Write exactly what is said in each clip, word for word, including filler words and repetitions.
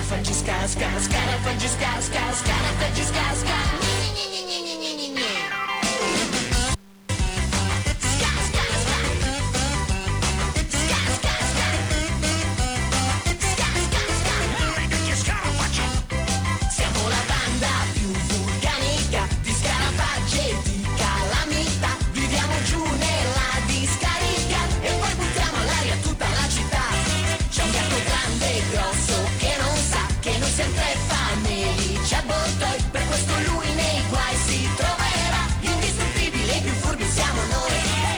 Scarafaggi sca sca scarafaggi sca sca scarafaggi sca sca. Siamo la banda più vulcanica di scarafaggi e di calamità. Viviamo giù nella discarica e poi buttiamo all'aria tutta la città. C'è un gatto grande e grosso che non sa che non sempre fa melici avvoltoi. Per questo lui nei guai si troverà. Indistruttibile, i più furbi siamo noi.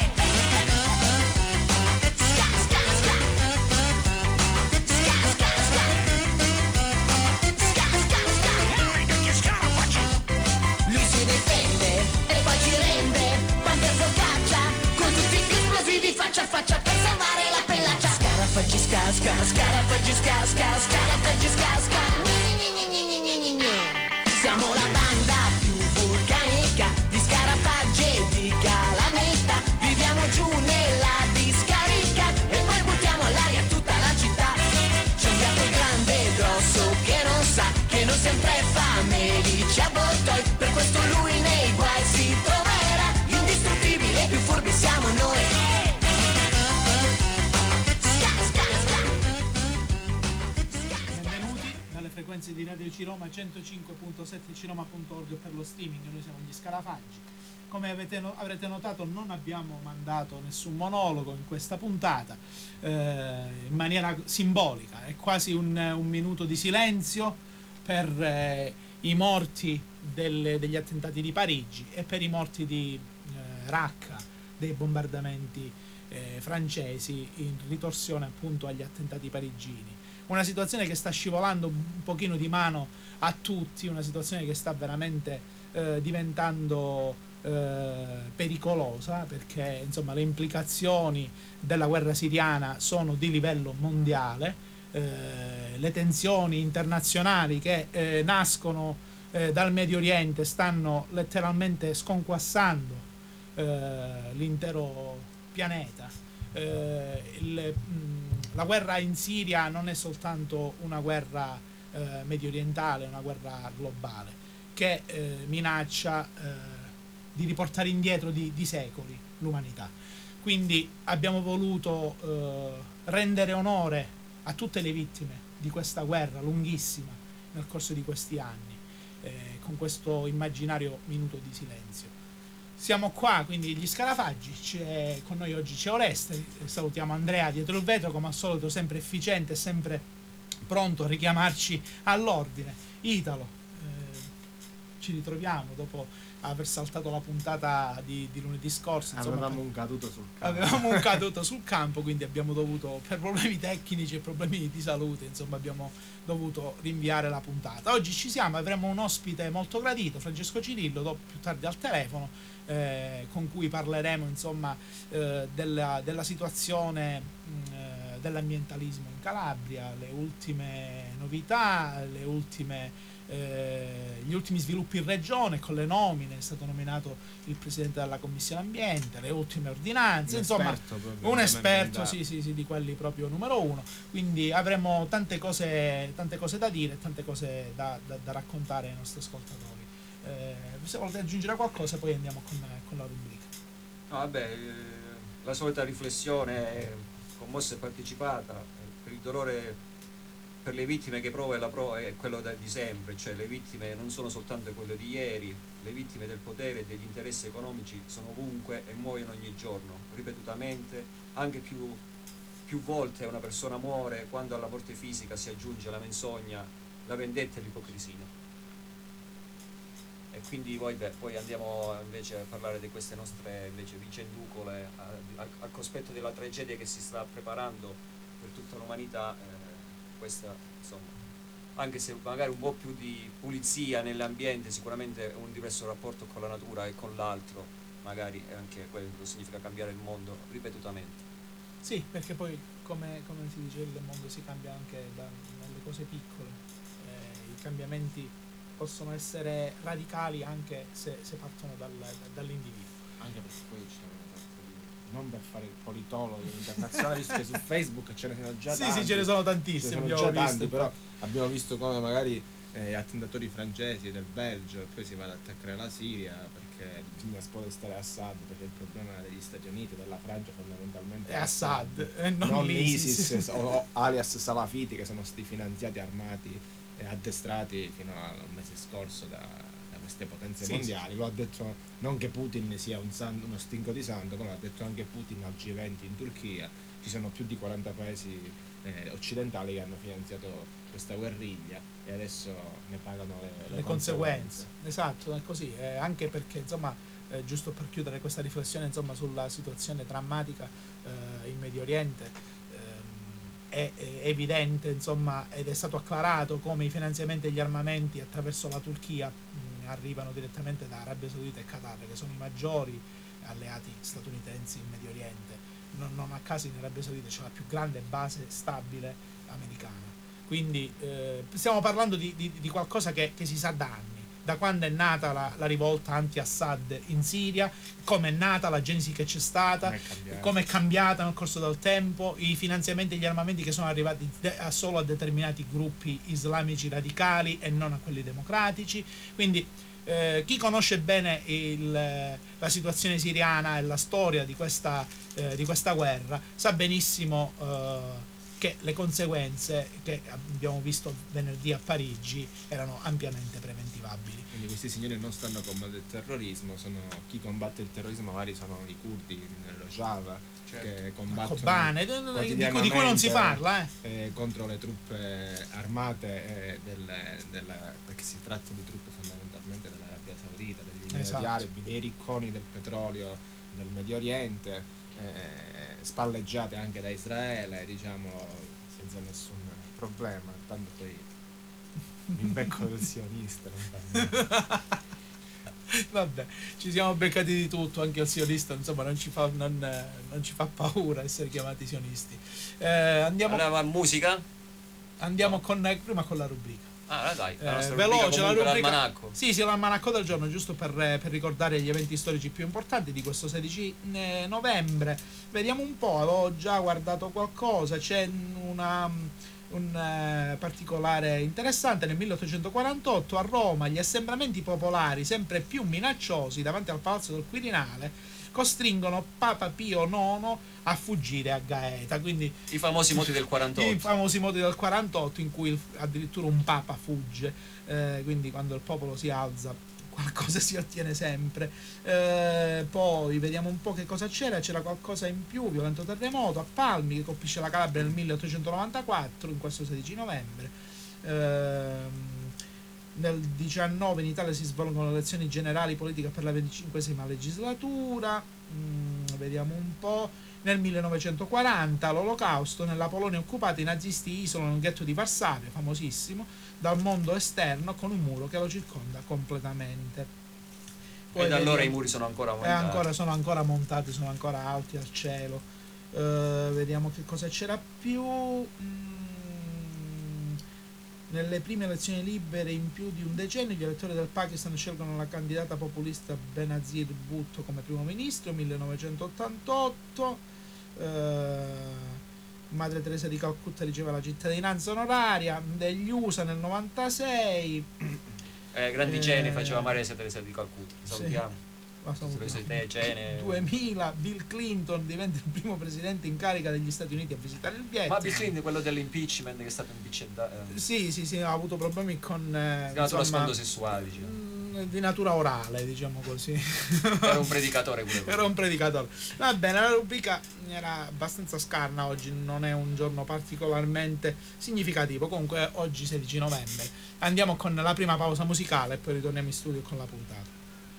Sca, sca, sca. Sca, sca, sca. Sca, sca, sca. Lui si difende e poi ci rende quando è focaccia, con tutti gli esplosivi faccia a faccia per salvare la pellaccia. Scarafaggi sca sca scarafaggi sca sca scarafaggi sca sca. Siamo la banda più vulcanica di scarafaggi e di calamita. Viviamo giù nella discarica e poi buttiamo all'aria tutta la città. C'è un gatto grande e grosso che non sa che non sempre fa melici avvoltoi. Per questo lui nei guai si troverà. Indistruttibile, i più furbi siamo noi. Benvenuti dalle frequenze di Radio Ciroma centocinque punto sette ciroma punto org per lo streaming. Noi siamo gli Scarafaggi. Come avete no- avrete notato, non abbiamo mandato nessun monologo in questa puntata, eh, in maniera simbolica. È quasi un, un minuto di silenzio per eh, i morti delle- degli attentati di Parigi e per i morti di eh, Raqqa, dei bombardamenti eh, francesi in ritorsione appunto agli attentati parigini. Una situazione che sta scivolando un pochino di mano a tutti, una situazione che sta veramente eh, diventando eh, pericolosa, perché insomma le implicazioni della guerra siriana sono di livello mondiale. Eh, le tensioni internazionali che eh, nascono eh, dal Medio Oriente stanno letteralmente sconquassando eh, l'intero pianeta. Eh, il, mh, la guerra in Siria non è soltanto una guerra eh, medio orientale, è una guerra globale che eh, minaccia eh, di riportare indietro di, di secoli l'umanità. Quindi abbiamo voluto eh, rendere onore a tutte le vittime di questa guerra lunghissima nel corso di questi anni, eh, con questo immaginario minuto di silenzio. Siamo qua, quindi gli Scarafaggi, c'è, con noi oggi c'è Oreste, salutiamo Andrea dietro il vetro, come al solito sempre efficiente, sempre pronto a richiamarci all'ordine. Italo, eh, ci ritroviamo dopo aver saltato la puntata di, di lunedì scorso. Insomma, avevamo un caduto sul campo. Avevamo un caduto sul campo, quindi abbiamo dovuto, per problemi tecnici e problemi di salute, insomma, abbiamo dovuto rinviare la puntata. Oggi ci siamo, avremo un ospite molto gradito, Francesco Cirillo, dopo, più tardi al telefono, eh, con cui parleremo insomma eh, della, della situazione mh, eh, dell'ambientalismo in Calabria, le ultime novità, le ultime Eh, gli ultimi sviluppi in regione con le nomine. È stato nominato il presidente della commissione ambiente, le ultime ordinanze, un insomma esperto un esperto sì, sì, sì, di quelli proprio numero uno. Quindi avremo tante cose, tante cose da dire, tante cose da, da, da raccontare ai nostri ascoltatori. Eh, se volete aggiungere qualcosa poi andiamo con, con la rubrica. No, vabbè, eh, la solita riflessione commossa e partecipata per il dolore per le vittime che prova e la prova è quello da, di sempre, cioè le vittime non sono soltanto quelle di ieri, le vittime del potere e degli interessi economici sono ovunque e muoiono ogni giorno, ripetutamente, anche più, più volte una persona muore quando alla morte fisica si aggiunge la menzogna, la vendetta e l'ipocrisia. E quindi poi, beh, poi andiamo invece a parlare di queste nostre invece vicenducole a, a, a cospetto della tragedia che si sta preparando per tutta l'umanità. Eh, questa insomma, anche se magari un po' più di pulizia nell'ambiente, sicuramente un diverso rapporto con la natura e con l'altro, magari anche quello significa cambiare il mondo ripetutamente. Sì, perché poi come, come si dice, il mondo si cambia anche da, dalle cose piccole. Eh, i cambiamenti possono essere radicali anche se, se partono dal, dall'individuo. Anche perché poi c'è una sorta di non per fare il politologo internazionale, visto che su Facebook ce ne sono già Sì, tanti. sì, ce ne sono Ce tantissimi, ne sono abbiamo già visto, tanti, però infatti. abbiamo visto come magari eh, attentatori francesi del Belgio, poi si va ad attaccare la Siria perché bisogna spodestare Assad, perché il problema degli Stati Uniti e della Francia fondamentalmente È Assad, e non, non l'ISIS. l'ISIS o, o alias salafiti, che sono stati finanziati, armati e addestrati fino al mese scorso da, da queste potenze Sì, mondiali. Lo ha detto non che Putin sia un san- uno stinco di santo, come ha detto anche Putin al G venti in Turchia. Ci sono più di quaranta paesi eh, occidentali che hanno finanziato questa guerriglia e adesso ne pagano le, le le conseguenze. Esatto, è così, eh, anche perché insomma, eh, giusto per chiudere questa riflessione insomma sulla situazione drammatica eh, in Medio Oriente, ehm, è, è evidente insomma, ed è stato acclarato come i finanziamenti e gli armamenti attraverso la Turchia mh, arrivano direttamente da Arabia Saudita e Qatar, che sono i maggiori alleati statunitensi in Medio Oriente. Non, non a caso in Arabia Saudita c'è la più grande base stabile americana. Quindi eh, stiamo parlando di, di, di qualcosa che, che si sa da anni, da quando è nata la, la rivolta anti-Assad in Siria, come è nata, la genesi che c'è stata, come è cambiata nel corso del tempo, i finanziamenti e gli armamenti che sono arrivati de- a solo a determinati gruppi islamici radicali e non a quelli democratici. Quindi eh, chi conosce bene il, la situazione siriana e la storia di questa, eh, di questa guerra sa benissimo eh, che le conseguenze che abbiamo visto venerdì a Parigi erano ampiamente preventivabili. Quindi questi signori non stanno combattendo il terrorismo, sono chi combatte il terrorismo magari sono i curdi nello Java, Certo. che combattono Kobane, di, quotidianamente, di cui non si parla, eh. eh, contro le truppe armate eh, del, del, perché si tratta di truppe fondamentalmente dell'Arabia Saudita, degli Emirati Esatto. Arabi, dei ricconi del petrolio del Medio Oriente, eh, spalleggiate anche da Israele, diciamo, senza nessun problema, tanto poi mi becco del sionista, non fa niente. Vabbè, ci siamo beccati di tutto, anche il sionista insomma non ci fa, non, non ci fa paura essere chiamati sionisti. Eh, andiamo Allora, musica? andiamo con, prima con la rubrica. Ah, dai, la Eh, nostra veloce rubrica, la comunque, rubrica. l'almanacco. Sì, sì, l'almanacco del giorno, giusto per, per ricordare gli eventi storici più importanti di questo sedici novembre. Vediamo un po', avevo già guardato qualcosa, c'è una, un eh, particolare interessante. Nel milleottocentoquarantotto a Roma gli assembramenti popolari, sempre più minacciosi davanti al Palazzo del Quirinale, costringono Papa Pio nono a fuggire a Gaeta. Quindi I famosi moti del quarantotto. i famosi moti del quarantotto, in cui il- addirittura un papa fugge, eh, quindi quando il popolo si alza qualcosa si ottiene sempre. Eh, poi vediamo un po' che cosa c'era. C'era qualcosa in più: violento terremoto a Palmi che colpisce la Calabria nel milleottocentonovantaquattro, in questo sedici novembre. Ehm, nel diciannove in Italia si svolgono le elezioni generali politiche per la venticinquesima legislatura. Mm, vediamo un po'. Nel millenovecentoquaranta l'Olocausto, nella Polonia occupata i nazisti isolano il ghetto di Varsavia, famosissimo, dal mondo esterno con un muro che lo circonda completamente. Poi e da allora vediamo- i muri sono ancora e aumentati. ancora, sono ancora montati, sono ancora alti al cielo. Eh, vediamo che cosa c'era più. Mm, nelle prime elezioni libere in più di un decennio gli elettori del Pakistan scelgono la candidata populista Benazir Bhutto come primo ministro. millenovecentottantotto. Eh, Madre Teresa di Calcutta riceve la cittadinanza onoraria degli U S A nel novantasei. Eh, grandi Eh, geni faceva Maria Teresa di Calcutta. sì. Salutiamo. Ma sono- Teresa di te, gene. duemila Bill Clinton diventa il primo presidente in carica degli Stati Uniti a visitare il Ma Vietnam. Bill Clinton, quello dell'impeachment che è stato impiccendato. Eh, Sì, sì, sì, ha avuto problemi con eh, natura insomma, sfondo sessuale, diciamo. mh, di natura orale, diciamo così. Era un predicatore pure. Era un predicatore. Va bene, la rubrica era abbastanza scarna oggi, non è un giorno particolarmente significativo. Comunque oggi sedici novembre. Andiamo con la prima pausa musicale e poi ritorniamo in studio con la puntata.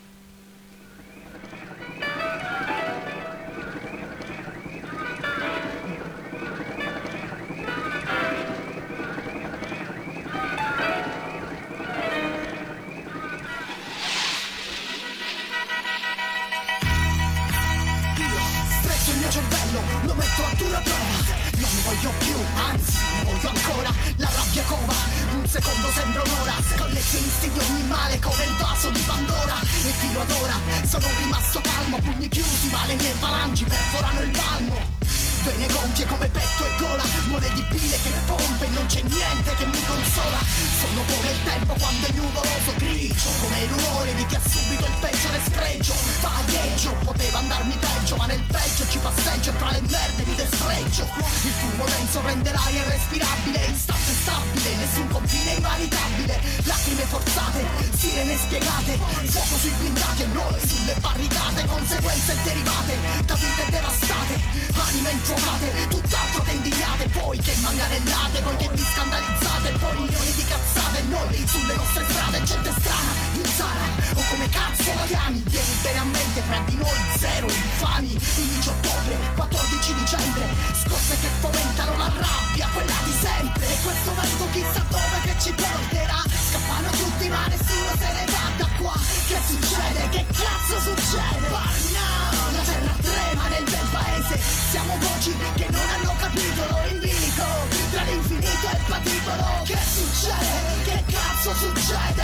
Stretto il mio cervello, lo metto a dura prova. Non ne voglio più, anzi ne voglio ancora. La rabbia cova, un secondo sembra un'ora. Scolle professionisti di ogni male come il vaso di Pandora. E fino ad ora sono rimasto calmo, pugni chiusi ma le mie falangi perforano il palmo. Vene gonfie come petto e gola, mole di bile che pompe, non c'è niente che mi consola. Sono come il tempo quando è nuvoloso grigio, come il rumore di chi ha subito il peggiore spregio. Vagheggia, poteva andarmi peggio, ma nel peggio ci passeggio tra le merde di destreggio. Il fumo denso rende l'aria irrespirabile, istante stabile, nessun confine invalitabile. Lacrime forzate, sirene spiegate, fuoco sui blindati e noi sulle barricate. Conseguenze derivate da vite devastate, anime infuocate, tutt'altro che indignate. Voi che manganellate, voi che vi scandalizzate, poi milioni di cazzate, noi sulle nostre strade. Gente strana, insana, o come cazzo la chiami, vieni bene a mente, fra di noi zero infami. undici ottobre, quattordici dicembre, scosse che fomentano la rabbia, quella di sempre. E questo vento chissà dove che ci porterà. Scappano tutti ma nessuno se ne va da qua. Che succede? Che cazzo succede? Parla, la terra trema nel bel paese. Siamo voci che non hanno capitolo in bilico, tra l'infinito e il patibolo. Che succede? Che cazzo succede?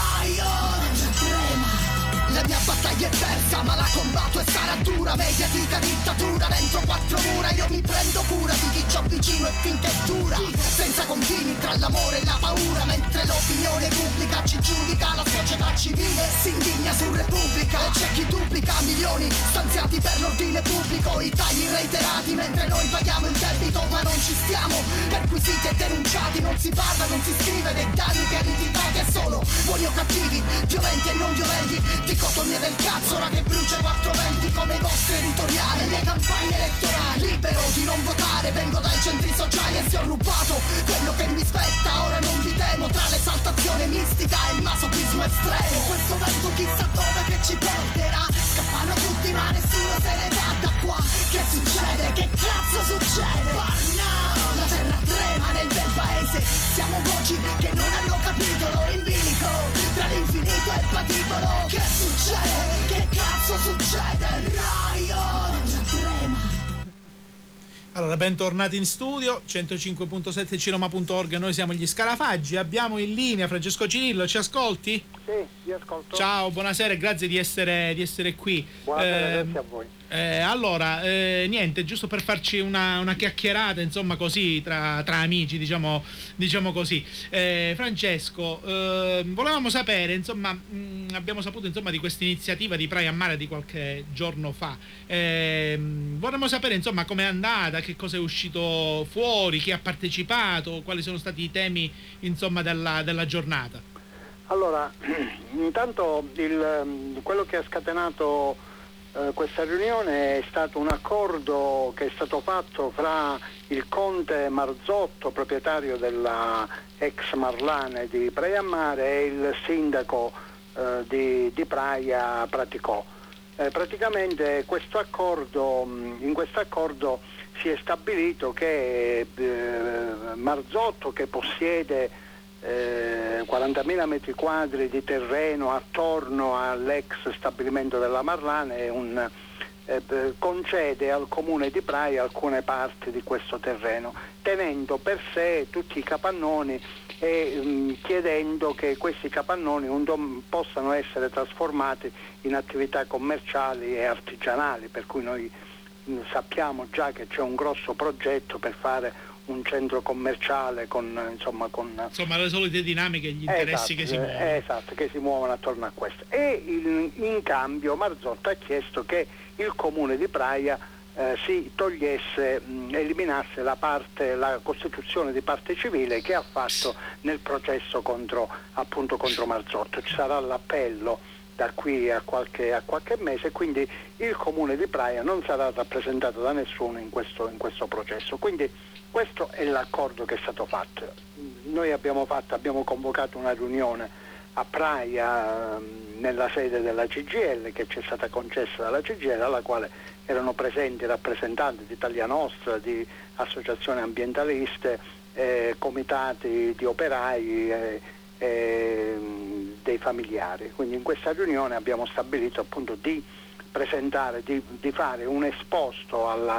Riot trema. La mia battaglia è persa ma la combatto e sarà dura. Mediatica dittatura dentro quattro mura. Io mi prendo cura di chi c'ho vicino e finché dura, senza confini tra l'amore e la paura. Mentre l'opinione pubblica ci giudica, la società civile si indigna su Repubblica. E c'è chi duplica milioni stanziati per l'ordine pubblico, i tagli reiterati mentre noi paghiamo il debito. Ma non ci stiamo, perquisiti e denunciati. Non si parla, non si scrive dei danni che litigati. È solo buoni o cattivi, violenti e non violenti, dicotomia del cazzo, ora che brucia quattro venti come i vostri editoriali. Le campagne elettorali, libero di non votare, vengo dai centri sociali e se ho rubato quello che mi spetta. Ora non vi temo tra l'esaltazione mistica e il masochismo estremo. Questo vento chissà dove che ci porterà. Scappano tutti ma nessuno se ne va da qua. Che succede? Che cazzo succede? Parla, la terra trema nel bel paese. Siamo voci che non hanno capitolo in bilico, tra l'infinito e il patibolo. Che succede? Che cazzo succede? Riot trema. Allora, bentornati in studio, centocinque punto sette cinema punto org, noi siamo gli Scarafaggi, abbiamo in linea Francesco Cirillo, ci ascolti? Sì, vi ascolto. Ciao, buonasera e grazie di essere, di essere qui. Buonasera, Eh, grazie a voi. Eh, allora, eh, niente, giusto per farci una, una chiacchierata, insomma, così tra, tra amici, diciamo, diciamo così. Eh, Francesco, eh, volevamo sapere, insomma, mh, abbiamo saputo insomma di questa iniziativa di Praia a Mare di qualche giorno fa. Eh, vorremmo sapere, insomma, com'è andata, che cosa è uscito fuori, chi ha partecipato, quali sono stati i temi, insomma, della, della giornata. Allora, intanto il, quello che ha scatenato Uh, questa riunione è stato un accordo che è stato fatto fra il conte Marzotto, proprietario della ex Marlane di Praia a Mare, e il sindaco uh, di, di Praia Praticò. Eh, praticamente questo accordo, in questo accordo si è stabilito che eh, Marzotto, che possiede Eh, quarantamila metri quadri di terreno attorno all'ex stabilimento della Marlane, un, eh, concede al comune di Praia alcune parti di questo terreno, tenendo per sé tutti i capannoni e mh, chiedendo che questi capannoni un dom- possano essere trasformati in attività commerciali e artigianali, per cui noi mh, sappiamo già che c'è un grosso progetto per fare un centro commerciale con insomma con insomma le solite dinamiche e gli interessi esatto, che si muovono. Esatto, che si muovono attorno a questo. E in, in cambio Marzotto ha chiesto che il comune di Praia eh, si togliesse, mh, eliminasse la parte, la costituzione di parte civile che ha fatto nel processo contro appunto contro Marzotto. Ci sarà l'appello da qui a qualche, a qualche mese, quindi il comune di Praia non sarà rappresentato da nessuno in questo, in questo processo. Quindi questo è l'accordo che è stato fatto. Noi abbiamo fatto, abbiamo convocato una riunione a Praia nella sede della C G I L, che ci è stata concessa dalla C G I L, alla quale erano presenti rappresentanti di Italia Nostra, di associazioni ambientaliste, eh, comitati di operai, eh, eh, dei familiari. Quindi in questa riunione abbiamo stabilito appunto di presentare, di, di fare un esposto alla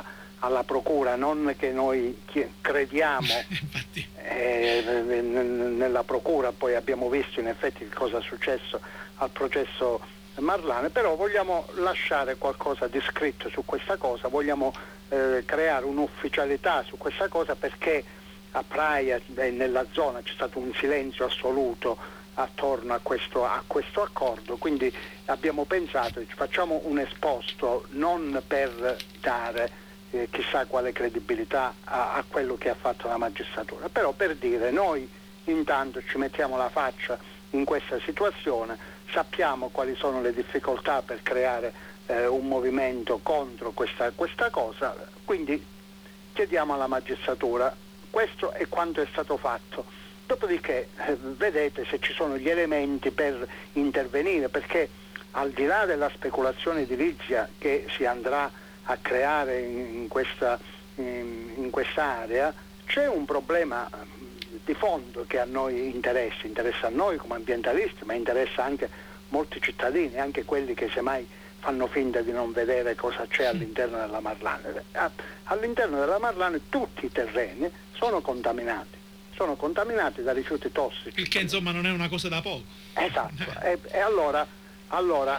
alla procura, non che noi crediamo eh, nella procura, poi abbiamo visto in effetti che cosa è successo al processo Marlane, però vogliamo lasciare qualcosa di scritto su questa cosa, vogliamo eh, creare un'ufficialità su questa cosa, perché a Praia e nella zona c'è stato un silenzio assoluto attorno a questo, a questo accordo, quindi abbiamo pensato, facciamo un esposto non per dare eh, chissà quale credibilità a, a quello che ha fatto la magistratura, però per dire noi intanto ci mettiamo la faccia in questa situazione, sappiamo quali sono le difficoltà per creare eh, un movimento contro questa, questa cosa, quindi chiediamo alla magistratura. Questo è quanto è stato fatto. Dopodiché eh, vedete se ci sono gli elementi per intervenire, perché al di là della speculazione edilizia che si andrà a creare in questa, in, in quest'area, c'è un problema di fondo che a noi interessa, interessa a noi come ambientalisti, ma interessa anche molti cittadini, anche quelli che semmai fanno finta di non vedere cosa c'è all'interno della Marlane. All'interno della Marlane tutti i terreni sono contaminati, sono contaminati da rifiuti tossici. Il che insomma non è una cosa da poco. Esatto, e, e allora, allora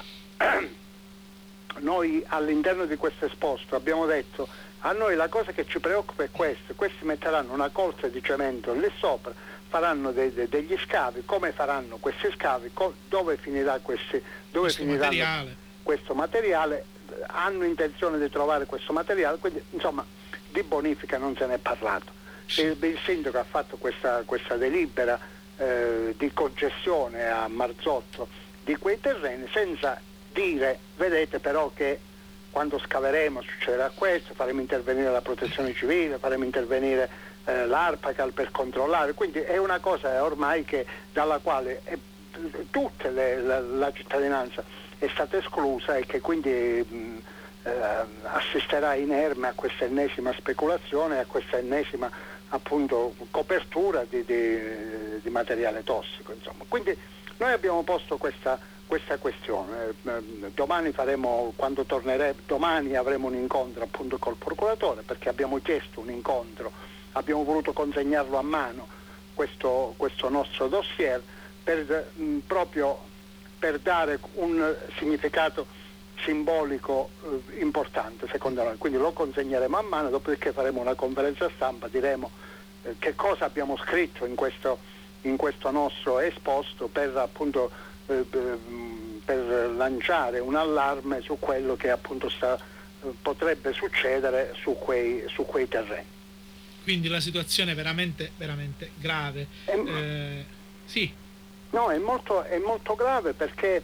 noi all'interno di questo esposto abbiamo detto, a noi la cosa che ci preoccupa è questa, questi metteranno una colza di cemento lì sopra, faranno dei, dei, degli scavi, come faranno questi scavi, co- dove finirà questi, dove questo finiranno materiale. questo materiale, hanno intenzione di trovare questo materiale, quindi insomma di bonifica non se ne è parlato. Il, il sindaco ha fatto questa, questa delibera eh, di concessione a Marzotto di quei terreni senza dire, vedete però che quando scaveremo succederà questo, faremo intervenire la protezione civile, faremo intervenire eh, l'Arpacal per controllare, quindi è una cosa ormai che dalla quale è, tutta le, la, la cittadinanza è stata esclusa e che quindi mh, eh, assisterà inerme a questa ennesima speculazione, a questa ennesima appunto copertura di, di, di materiale tossico, insomma. Quindi noi abbiamo posto questa, questa questione, eh, domani faremo, quando torneremo, domani avremo un incontro appunto col procuratore, perché abbiamo chiesto un incontro, abbiamo voluto consegnarlo a mano questo, questo nostro dossier per mh, proprio per dare un significato simbolico eh, importante secondo noi, quindi lo consegneremo a mano, dopodiché faremo una conferenza stampa, diremo eh, che cosa abbiamo scritto in questo, in questo nostro esposto per appunto eh, per lanciare un allarme su quello che appunto sta, eh, potrebbe succedere su quei, su quei terreni. Quindi la situazione è veramente, veramente grave. È, eh, sì. No, è molto, è molto grave perché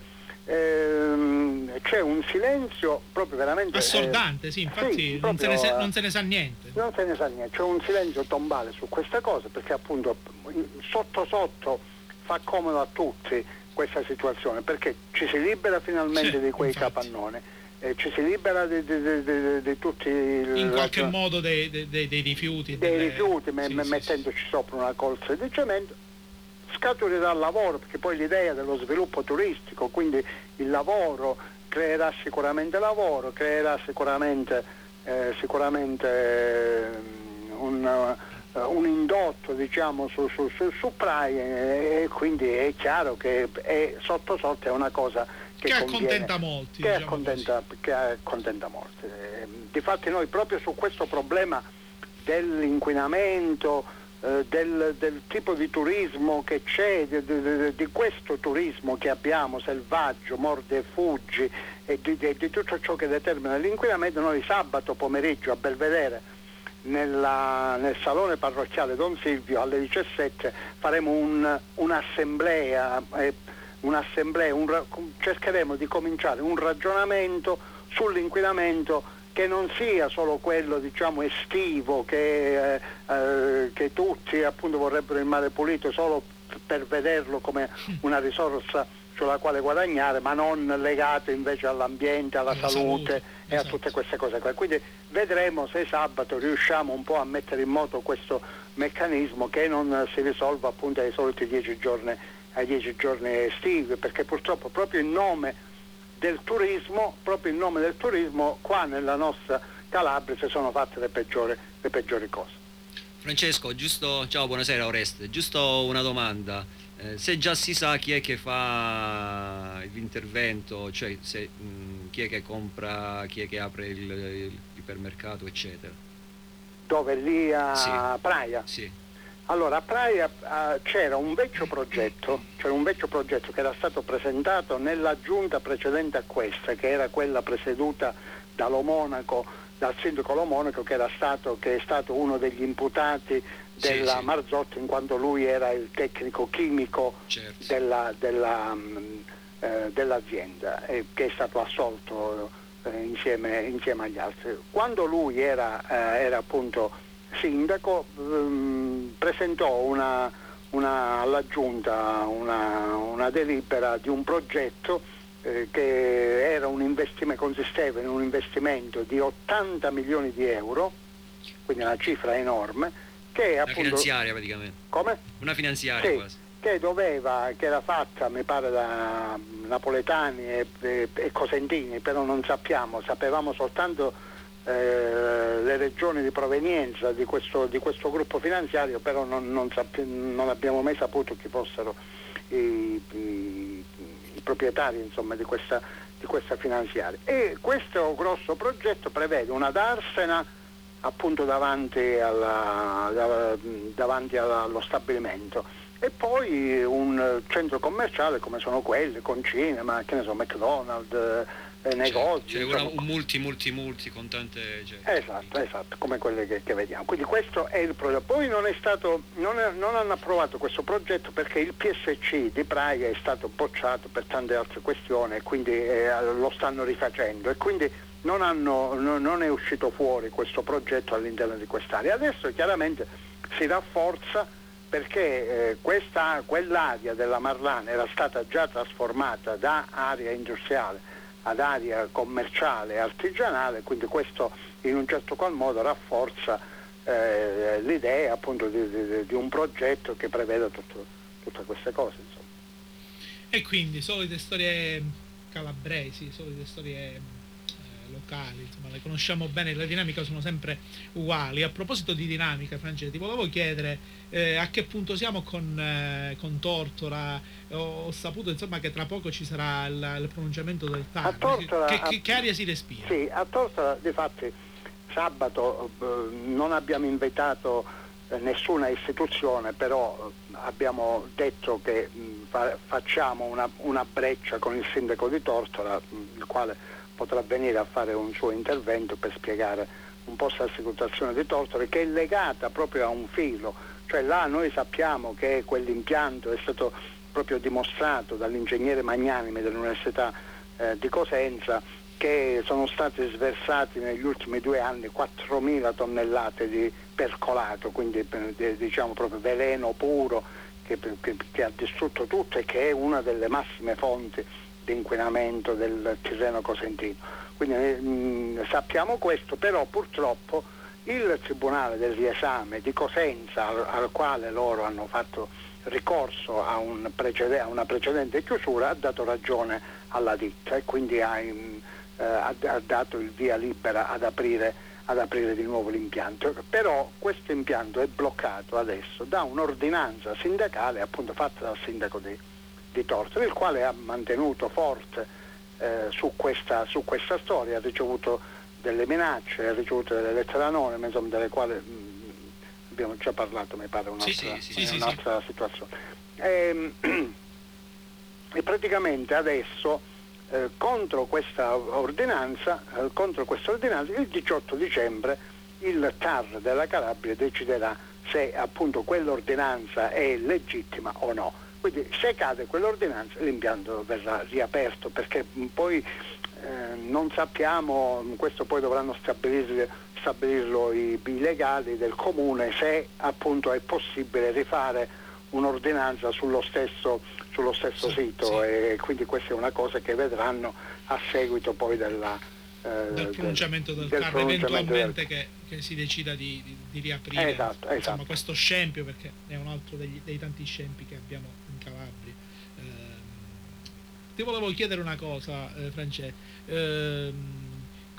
ehm, c'è un silenzio proprio veramente assordante, eh, sì, infatti sì, non, se ne sa, proprio, non se ne sa niente. Non se ne sa niente, c'è un silenzio tombale su questa cosa, perché appunto sotto sotto fa comodo a tutti questa situazione, perché ci si libera finalmente sì, di quei infatti. capannoni, eh, ci si libera di, di, di, di, di tutti in qualche la, modo dei, dei, dei, dei rifiuti dei delle... rifiuti me, sì, me, sì, mettendoci sì. sopra una colza di cemento, scaturirà il lavoro, perché poi l'idea dello sviluppo turistico, quindi il lavoro creerà sicuramente lavoro, creerà sicuramente eh, sicuramente eh, un, uh, un indotto diciamo su, su, su, su Praia, e, e quindi è chiaro che è, sotto sotto è una cosa che, che conviene, accontenta molti, che, diciamo accontenta, che accontenta molti. Eh, difatti noi proprio su questo problema dell'inquinamento, eh, del, del tipo di turismo che c'è, di, di, di questo turismo che abbiamo selvaggio, morde e fuggi, e di, di, di tutto ciò che determina l'inquinamento, noi sabato pomeriggio a Belvedere nella, nel salone parrocchiale Don Silvio alle diciassette faremo un, un'assemblea, eh, un'assemblea un, cercheremo di cominciare un ragionamento sull'inquinamento che non sia solo quello diciamo estivo che, eh, eh, che tutti appunto vorrebbero il mare pulito solo per vederlo come una risorsa sulla quale guadagnare, ma non legato invece all'ambiente, alla, alla salute, salute e esatto. a tutte queste cose qua. Quindi vedremo se sabato riusciamo un po' a mettere in moto questo meccanismo che non si risolva appunto ai soliti dieci giorni, ai dieci giorni estivi, perché purtroppo proprio in nome del turismo, proprio in nome del turismo, qua nella nostra, Calabria si sono fatte le peggiori, le peggiori cose. Francesco, giusto, ciao, buonasera Oreste, giusto una domanda, eh, se già si sa chi è che fa l'intervento, cioè se, mh, chi è che compra, chi è che apre il, il ipermercato, eccetera. Dove? Lì a Sì. Praia? Sì. Allora, a Praia eh, c'era un vecchio progetto, c'era un vecchio progetto che era stato presentato nella giunta precedente a questa, che era quella presieduta dallo Monaco, dal sindaco Lo Monaco, che era stato, che è stato uno degli imputati della Sì, sì. Marzotto, in quanto lui era il tecnico chimico Certo. della, della, mh, eh, dell'azienda, e che è stato assolto eh, insieme, insieme agli altri. Quando lui era, eh, era appunto sindaco, ehm, presentò una, una, alla giunta una, una delibera di un progetto eh, che era un investimento, consisteva in un investimento di ottanta milioni di euro, quindi una cifra enorme, che Una appunto... finanziaria praticamente. Come? Una finanziaria Sì, quasi. che doveva, che era fatta mi pare da napoletani e, e, e cosentini, però non sappiamo, sapevamo soltanto eh, le regioni di provenienza di questo, di questo gruppo finanziario, però non, non, sapp- non abbiamo mai saputo chi fossero i, i, i proprietari, insomma, di questa, di questa finanziaria. E questo grosso progetto prevede una darsena appunto davanti, alla, da- davanti alla- allo stabilimento, e poi un centro commerciale come sono quelli, con cinema, che ne so, McDonald's, eh, negozi. Cioè, insomma. una- un multi multi multi con tante, cioè, Esatto, esatto, come quelle che, che vediamo. Quindi questo è il progetto. Poi non è stato, non, è- non hanno approvato questo progetto perché il P S C di Praia è stato bocciato per tante altre questioni, e quindi eh, lo stanno rifacendo, e quindi non, hanno, no- non è uscito fuori questo progetto all'interno di quest'area. Adesso chiaramente si rafforza perché eh, questa, quell'area della Marlana era stata già trasformata da area industriale ad area commerciale e artigianale, quindi questo in un certo qual modo rafforza eh, l'idea appunto di, di, di un progetto che preveda tutto, tutte queste cose, insomma. E quindi solite storie calabresi, solite storie eh, locali, insomma, le conosciamo bene, le dinamiche sono sempre uguali. A proposito di dinamica, Francesco, ti volevo chiedere eh, a che punto siamo con, eh, con Tortora. Ho, ho saputo insomma che tra poco ci sarà il, il pronunciamento del T A R. A Tortora, che, che, a- che aria si respira? Sì, a Tortora difatti sabato eh, non abbiamo invitato eh, nessuna istituzione, però eh, abbiamo detto che mh, fa- facciamo una, una breccia con il sindaco di Tortora, mh, il quale potrà venire a fare un suo intervento per spiegare un po' questa situazione di Tortora, che è legata proprio a un filo, cioè là noi sappiamo che quell'impianto è stato proprio dimostrato dall'ingegnere Magnanimi dell'Università eh, di Cosenza, che sono stati sversati negli ultimi due anni quattromila tonnellate di percolato, quindi eh, diciamo proprio veleno puro che, che, che ha distrutto tutto e che è una delle massime fonti di inquinamento del Tirreno Cosentino. Quindi mh, sappiamo questo, però purtroppo il Tribunale del Riesame di Cosenza, al, al quale loro hanno fatto ricorso a, un precede- a una precedente chiusura, ha dato ragione alla ditta, e quindi ha, in, eh, ha, ha dato il via libera ad aprire, ad aprire di nuovo l'impianto. Però questo impianto è bloccato adesso da un'ordinanza sindacale appunto fatta dal sindaco di, di Tortora, il quale ha mantenuto forte eh, su, questa, su questa storia, ha ricevuto delle minacce, ha ricevuto delle lettere anonime, insomma, delle quali mh, abbiamo già parlato, mi pare, un'altra, Sì, sì, sì, sì, un'altra situazione. E, e praticamente adesso eh, contro questa ordinanza, eh, contro questa ordinanza, il diciotto dicembre il T A R della Calabria deciderà se appunto quell'ordinanza è legittima o no. Quindi se cade quell'ordinanza l'impianto verrà riaperto, perché poi eh, non sappiamo, questo poi dovranno stabilirlo, stabilirlo i, i legali del comune, se appunto è possibile rifare un'ordinanza sullo stesso, sullo stesso Sì, sito, sì. e quindi questa è una cosa che vedranno a seguito poi della, eh, Del pronunciamento del, del T A R, pronunciamento eventualmente del- che, che si decida di, di- di riaprire Esatto, insomma, esatto. questo scempio, perché è un altro degli- dei tanti scempi che abbiamo in Calabria. Ehm, ti volevo chiedere una cosa, eh, Francesco. Ehm,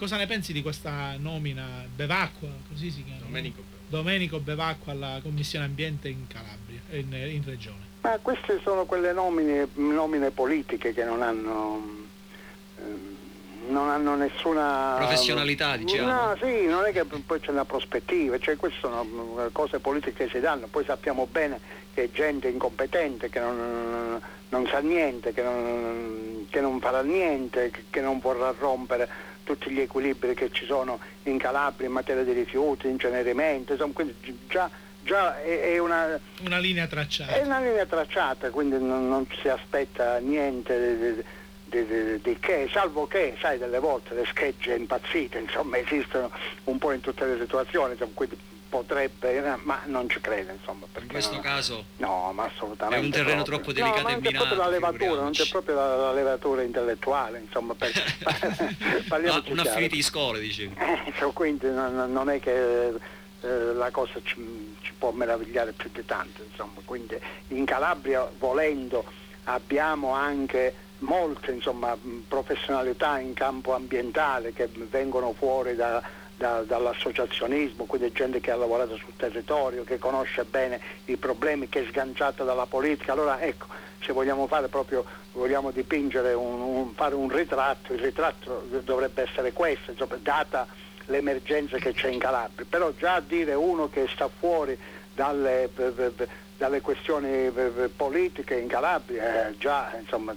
cosa ne pensi di questa nomina Bevacqua, così si chiama? Domenico. Domenico Bevacqua alla Commissione Ambiente in Calabria, in, in Regione. Ma queste sono quelle nomine, nomine politiche che non hanno, ehm, non hanno nessuna professionalità, diciamo. No, sì, non è che poi c'è una prospettiva, cioè queste sono cose politiche che si danno, poi sappiamo bene che è gente incompetente, che non, non sa niente, che non, che non farà niente, che, che non vorrà rompere tutti gli equilibri che ci sono in Calabria in materia di rifiuti, incenerimento, insomma, quindi già, già è, è, una, una linea tracciata. È una linea tracciata, quindi non, non si aspetta niente di, di, di, di che, salvo che, sai, delle volte le schegge impazzite, insomma, esistono un po' in tutte le situazioni, insomma, quindi potrebbe, ma non ci credo, insomma. In questo non, no, no, ma assolutamente. È un terreno proprio. troppo delicato no, e non c'è minato. proprio la levatura, non c'è figuriamoci. proprio la, la levatura intellettuale, insomma, per, parliamoci Ah, una chiaro. finita di scuole, dicevi. Eh, cioè, quindi non, non è che eh, la cosa ci, ci può meravigliare più di tanto, insomma. Quindi in Calabria, volendo, abbiamo anche molte, insomma, professionalità in campo ambientale che vengono fuori da Da, dall'associazionismo, quindi gente che ha lavorato sul territorio, che conosce bene i problemi, che è sganciata dalla politica. Allora ecco, se vogliamo fare proprio, vogliamo dipingere un, un, fare un ritratto, il ritratto dovrebbe essere questo, insomma, data l'emergenza che c'è in Calabria. Però già dire uno che sta fuori dalle, dalle questioni politiche in Calabria, eh, già insomma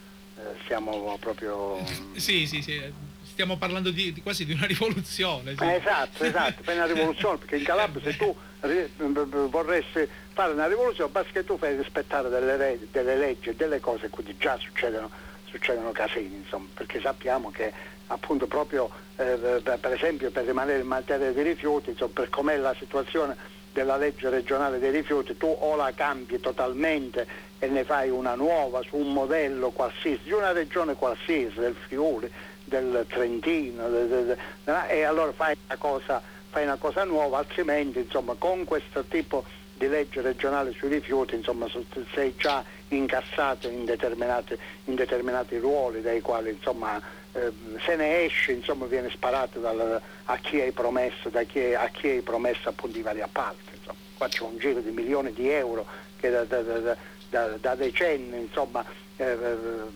siamo proprio... Sì, sì, sì. Stiamo parlando di, di quasi di una rivoluzione. Sì. Eh, esatto, esatto, per una rivoluzione, perché in Calabria se tu ri- vorresti fare una rivoluzione basta che tu fai rispettare delle, re- delle leggi e delle cose, quindi già succedono, succedono casini, insomma, perché sappiamo che appunto proprio eh, per esempio per rimanere in materia di rifiuti, insomma, per com'è la situazione della legge regionale dei rifiuti, tu o la cambi totalmente e ne fai una nuova su un modello qualsiasi, di una regione qualsiasi, del Friuli, del Trentino, de, de, de, e allora fai una cosa, fai una cosa nuova, altrimenti insomma con questo tipo di legge regionale sui rifiuti insomma sei già incassato in determinati, in determinati ruoli dai quali insomma eh, se ne esce, insomma viene sparato dal, a chi hai promesso, da chi, a chi hai promesso appunto i vari appalti, insomma. Qua c'è un giro di milioni di euro che da, da, da, da, da decenni insomma eh,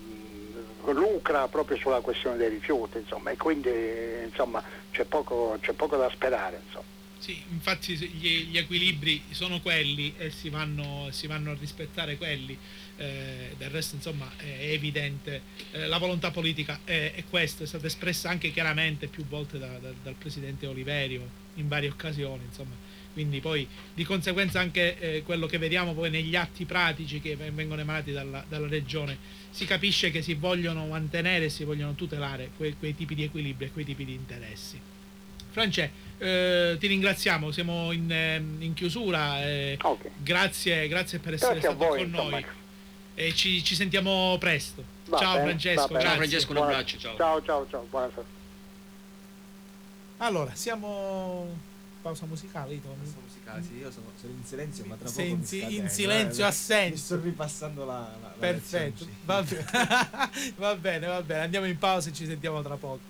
lucra proprio sulla questione dei rifiuti, insomma, e quindi insomma c'è poco, c'è poco da sperare, insomma. Sì, infatti gli, gli equilibri sono quelli e si vanno, si vanno a rispettare quelli, eh, del resto insomma è evidente, eh, la volontà politica è, è questa, è stata espressa anche chiaramente più volte da, da, dal presidente Oliverio in varie occasioni, insomma, quindi poi di conseguenza anche eh, quello che vediamo poi negli atti pratici che vengono emanati dalla, dalla regione, si capisce che si vogliono mantenere e si vogliono tutelare que, quei tipi di equilibri e quei tipi di interessi. France, eh, ti ringraziamo, siamo in, in chiusura, eh, Okay. grazie, grazie per essere Grazie a stato voi, con insomma. noi e ci, ci sentiamo presto. Va Ciao bene, Francesco, va bene. grazie. Ciao Francesco, un Buona- abbraccio, ciao. Ciao, ciao, ciao, buonasera. Allora, siamo pausa musicale, Ito? Questo musicale, sì, io sono, sono in silenzio, ma tra Sei poco in mi si- scadeno, in silenzio eh, assenso. Mi sto ripassando la, la, la Perfetto, lezione, sì. va, be- va bene, va bene, andiamo in pausa e ci sentiamo tra poco.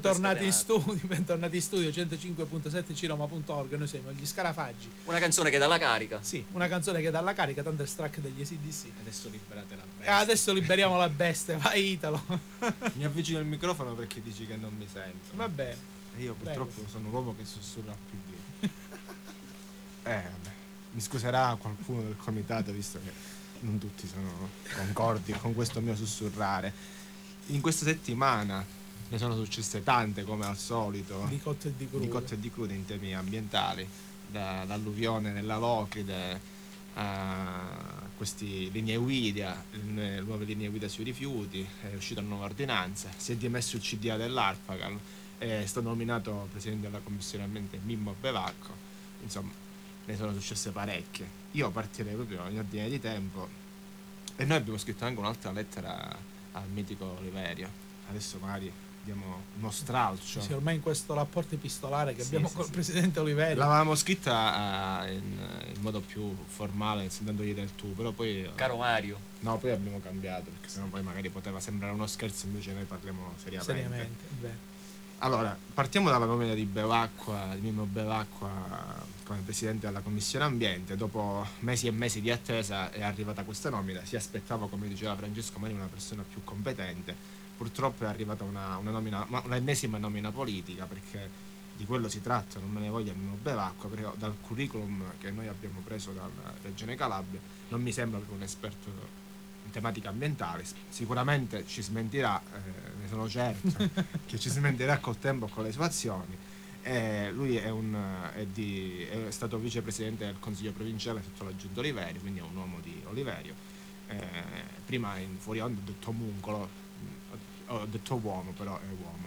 bentornati in scatenato. studio, bentornati in studio centocinque punto sette ciroma punto org, noi siamo gli Scarafaggi. Una canzone che dà la carica. Sì, una canzone che dà la carica, tanto è strack degli A C D C. Adesso liberate la E bestia. adesso liberiamo la bestia, vai Italo. Mi avvicino al microfono perché dici che non mi sento. Va bene. E io purtroppo Prego. sono l'uomo che sussurra più di. Eh, vabbè. Mi scuserà qualcuno del comitato, visto che non tutti sono concordi con questo mio sussurrare. In questa settimana ne sono successe tante, come al solito, Di cotte e di crude. di cotte e di crude in temi ambientali, da- dall'alluvione della Locride a queste linee guida, le nuove linee guida sui rifiuti, è uscita una nuova ordinanza, si è dimesso il C D A dell'Arpagal, è stato nominato presidente della commissione ambiente Mimmo Bevacco, insomma ne sono successe parecchie. Io partirei proprio in ordine di tempo e noi abbiamo scritto anche un'altra lettera al mitico Oliverio, adesso magari diamo uno stralcio. Sì, ormai in questo rapporto epistolare che Sì, abbiamo sì, col sì. presidente Oliverio. L'avevamo scritta eh, in, in modo più formale, sentendogli del tu, però poi eh, Caro Mario. no, poi abbiamo cambiato perché sennò poi magari poteva sembrare uno scherzo, invece noi parliamo seriamente. Seriamente, è vero. Allora, partiamo dalla nomina di Bevacqua, di Mimmo Bevacqua come presidente della commissione ambiente. Dopo mesi e mesi di attesa è arrivata questa nomina, si aspettava, come diceva Francesco Mani, una persona più competente. Purtroppo è arrivata una, una nomina, ma un'ennesima nomina politica, perché di quello si tratta, non me ne voglia Mimmo Bevacqua, perché dal curriculum che noi abbiamo preso dalla Regione Calabria non mi sembra proprio un esperto in tematica ambientale. Sicuramente ci smentirà, eh, ne sono certo che ci smentirà col tempo e con le sue azioni. Eh, lui è, un, è, di, è stato vicepresidente del Consiglio provinciale sotto la Giunta Oliverio, quindi è un uomo di Oliverio. Eh, prima in fuori onda ho detto muncolo, ho detto uomo, però è uomo.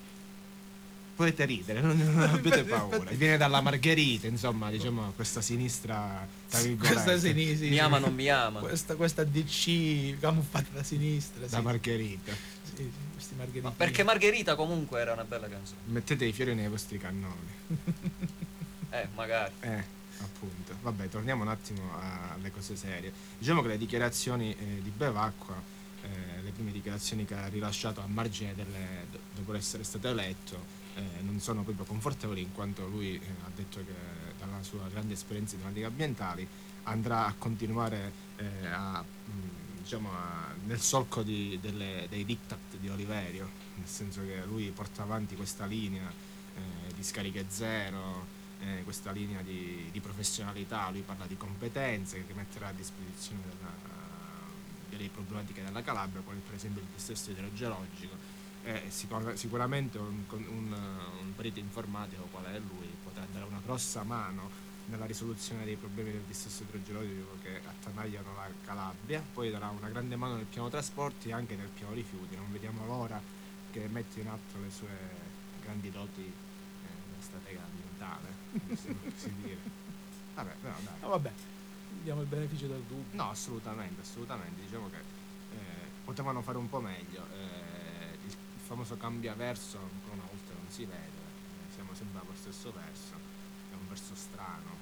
Potete ridere, non, non abbiate paura. Viene dalla Margherita, insomma, diciamo questa sinistra, tra virgolette, Questa sinistra. Mi ama non mi ama. Questa, questa D C camuffata da sinistra. da Sì. Margherita. Sì, sì, questi margheritini. Ma perché Margherita comunque era una bella canzone. Mettete i fiori nei vostri cannoni. Eh, magari. Eh, appunto. Vabbè, torniamo un attimo alle cose serie. Diciamo che le dichiarazioni eh, di Bevacqua, eh, le prime dichiarazioni che ha rilasciato a margine delle, do- dopo essere stato eletto, eh, non sono proprio confortevoli, in quanto lui eh, ha detto che dalla sua grande esperienza in tematiche ambientali andrà a continuare eh, a, mh, diciamo a- nel solco di- delle- dei diktat di Oliverio, nel senso che lui porta avanti questa linea eh, di scariche zero, eh, questa linea di, di professionalità. Lui parla di competenze che metterà a disposizione della, delle problematiche della Calabria, come per esempio il dissesto idrogeologico. Eh, sicur- sicuramente un, un, un perito informatico quale è lui potrà dare una grossa mano nella risoluzione dei problemi del dissesto idrogeologico che attanagliano la Calabria. Poi darà una grande mano nel piano trasporti e anche nel piano rifiuti. Non vediamo l'ora che metta in atto le sue grandi doti eh, nella stratega ambientale, possiamo così dire. Vabbè, però dai. No, vabbè, diamo il beneficio del dubbio. No, assolutamente, assolutamente. Diciamo che eh, potevano fare un po' meglio. Eh, il, il famoso cambiaverso ancora una volta non si vede, eh, siamo sempre allo stesso verso, è un verso strano,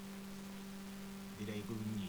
direi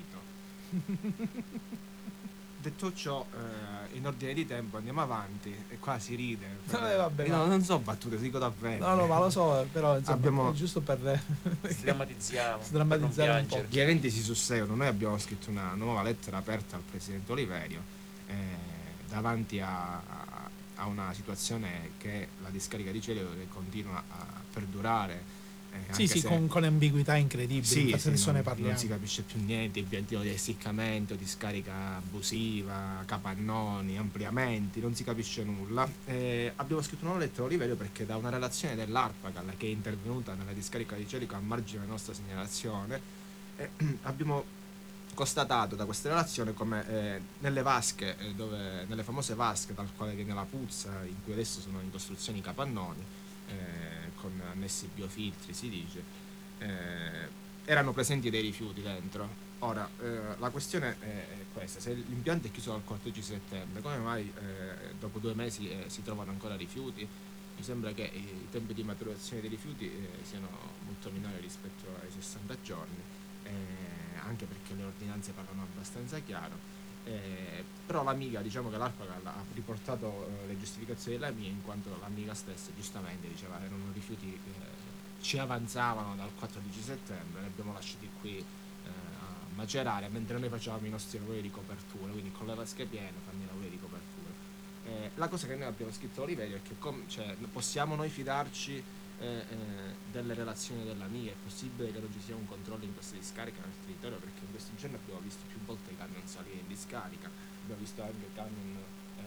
grugnito. Detto ciò, eh, in ordine di tempo andiamo avanti e qua si ride. Eh, vabbè, no, ma- non so battute, dico davvero. No, no, ma lo so, però insomma, Abbiamo- è giusto per Sdrammatizziamo. Sdrammatizzare per non un po'. piangere. Gli eventi si susseguono. Noi abbiamo scritto una nuova lettera aperta al presidente Oliverio eh, davanti a, a- a una situazione che è la discarica di Celio, che continua a perdurare. eh, Sì, anche sì, se- con, con ambiguità incredibili, sì, infatti sì, adesso non, ne parliamo. non si capisce più niente, impianti di essiccamento, discarica abusiva, capannoni, ampliamenti, non si capisce nulla. Eh, abbiamo scritto una lettera a Oliverio perché da una relazione dell'Arpagal che è intervenuta nella discarica di Celico a margine della nostra segnalazione, eh, abbiamo constatato da questa relazione come eh, nelle vasche, eh, dove, nelle famose vasche dal quale viene la puzza, in cui adesso sono in costruzione i capannoni, eh, con annessi biofiltri si dice, eh, erano presenti dei rifiuti dentro. Ora, eh, la questione è, è questa: se l'impianto è chiuso dal quattordici settembre, come mai eh, dopo due mesi eh, si trovano ancora rifiuti? Mi sembra che i tempi di maturazione dei rifiuti eh, siano molto minori rispetto ai sessanta giorni, eh, anche perché le ordinanze parlano abbastanza chiaro. Eh, però l'amiga, diciamo che l'ARPA ha riportato eh, le giustificazioni della mia, in quanto l'amiga stessa giustamente diceva erano rifiuti che ci avanzavano dal quattordici settembre, li abbiamo lasciati qui eh, a macerare mentre noi facevamo i nostri lavori di copertura, quindi con le vasche piene fanno i lavori di copertura. Eh, la cosa che noi abbiamo scritto a Oliverio è che com- cioè, possiamo noi fidarci eh, eh, delle relazioni dell'amiga, è possibile che non ci sia un controllo in questa discarica nel territorio, perché in questi giorni abbiamo visto più volte i camion salire in discarica, abbiamo visto anche camion eh,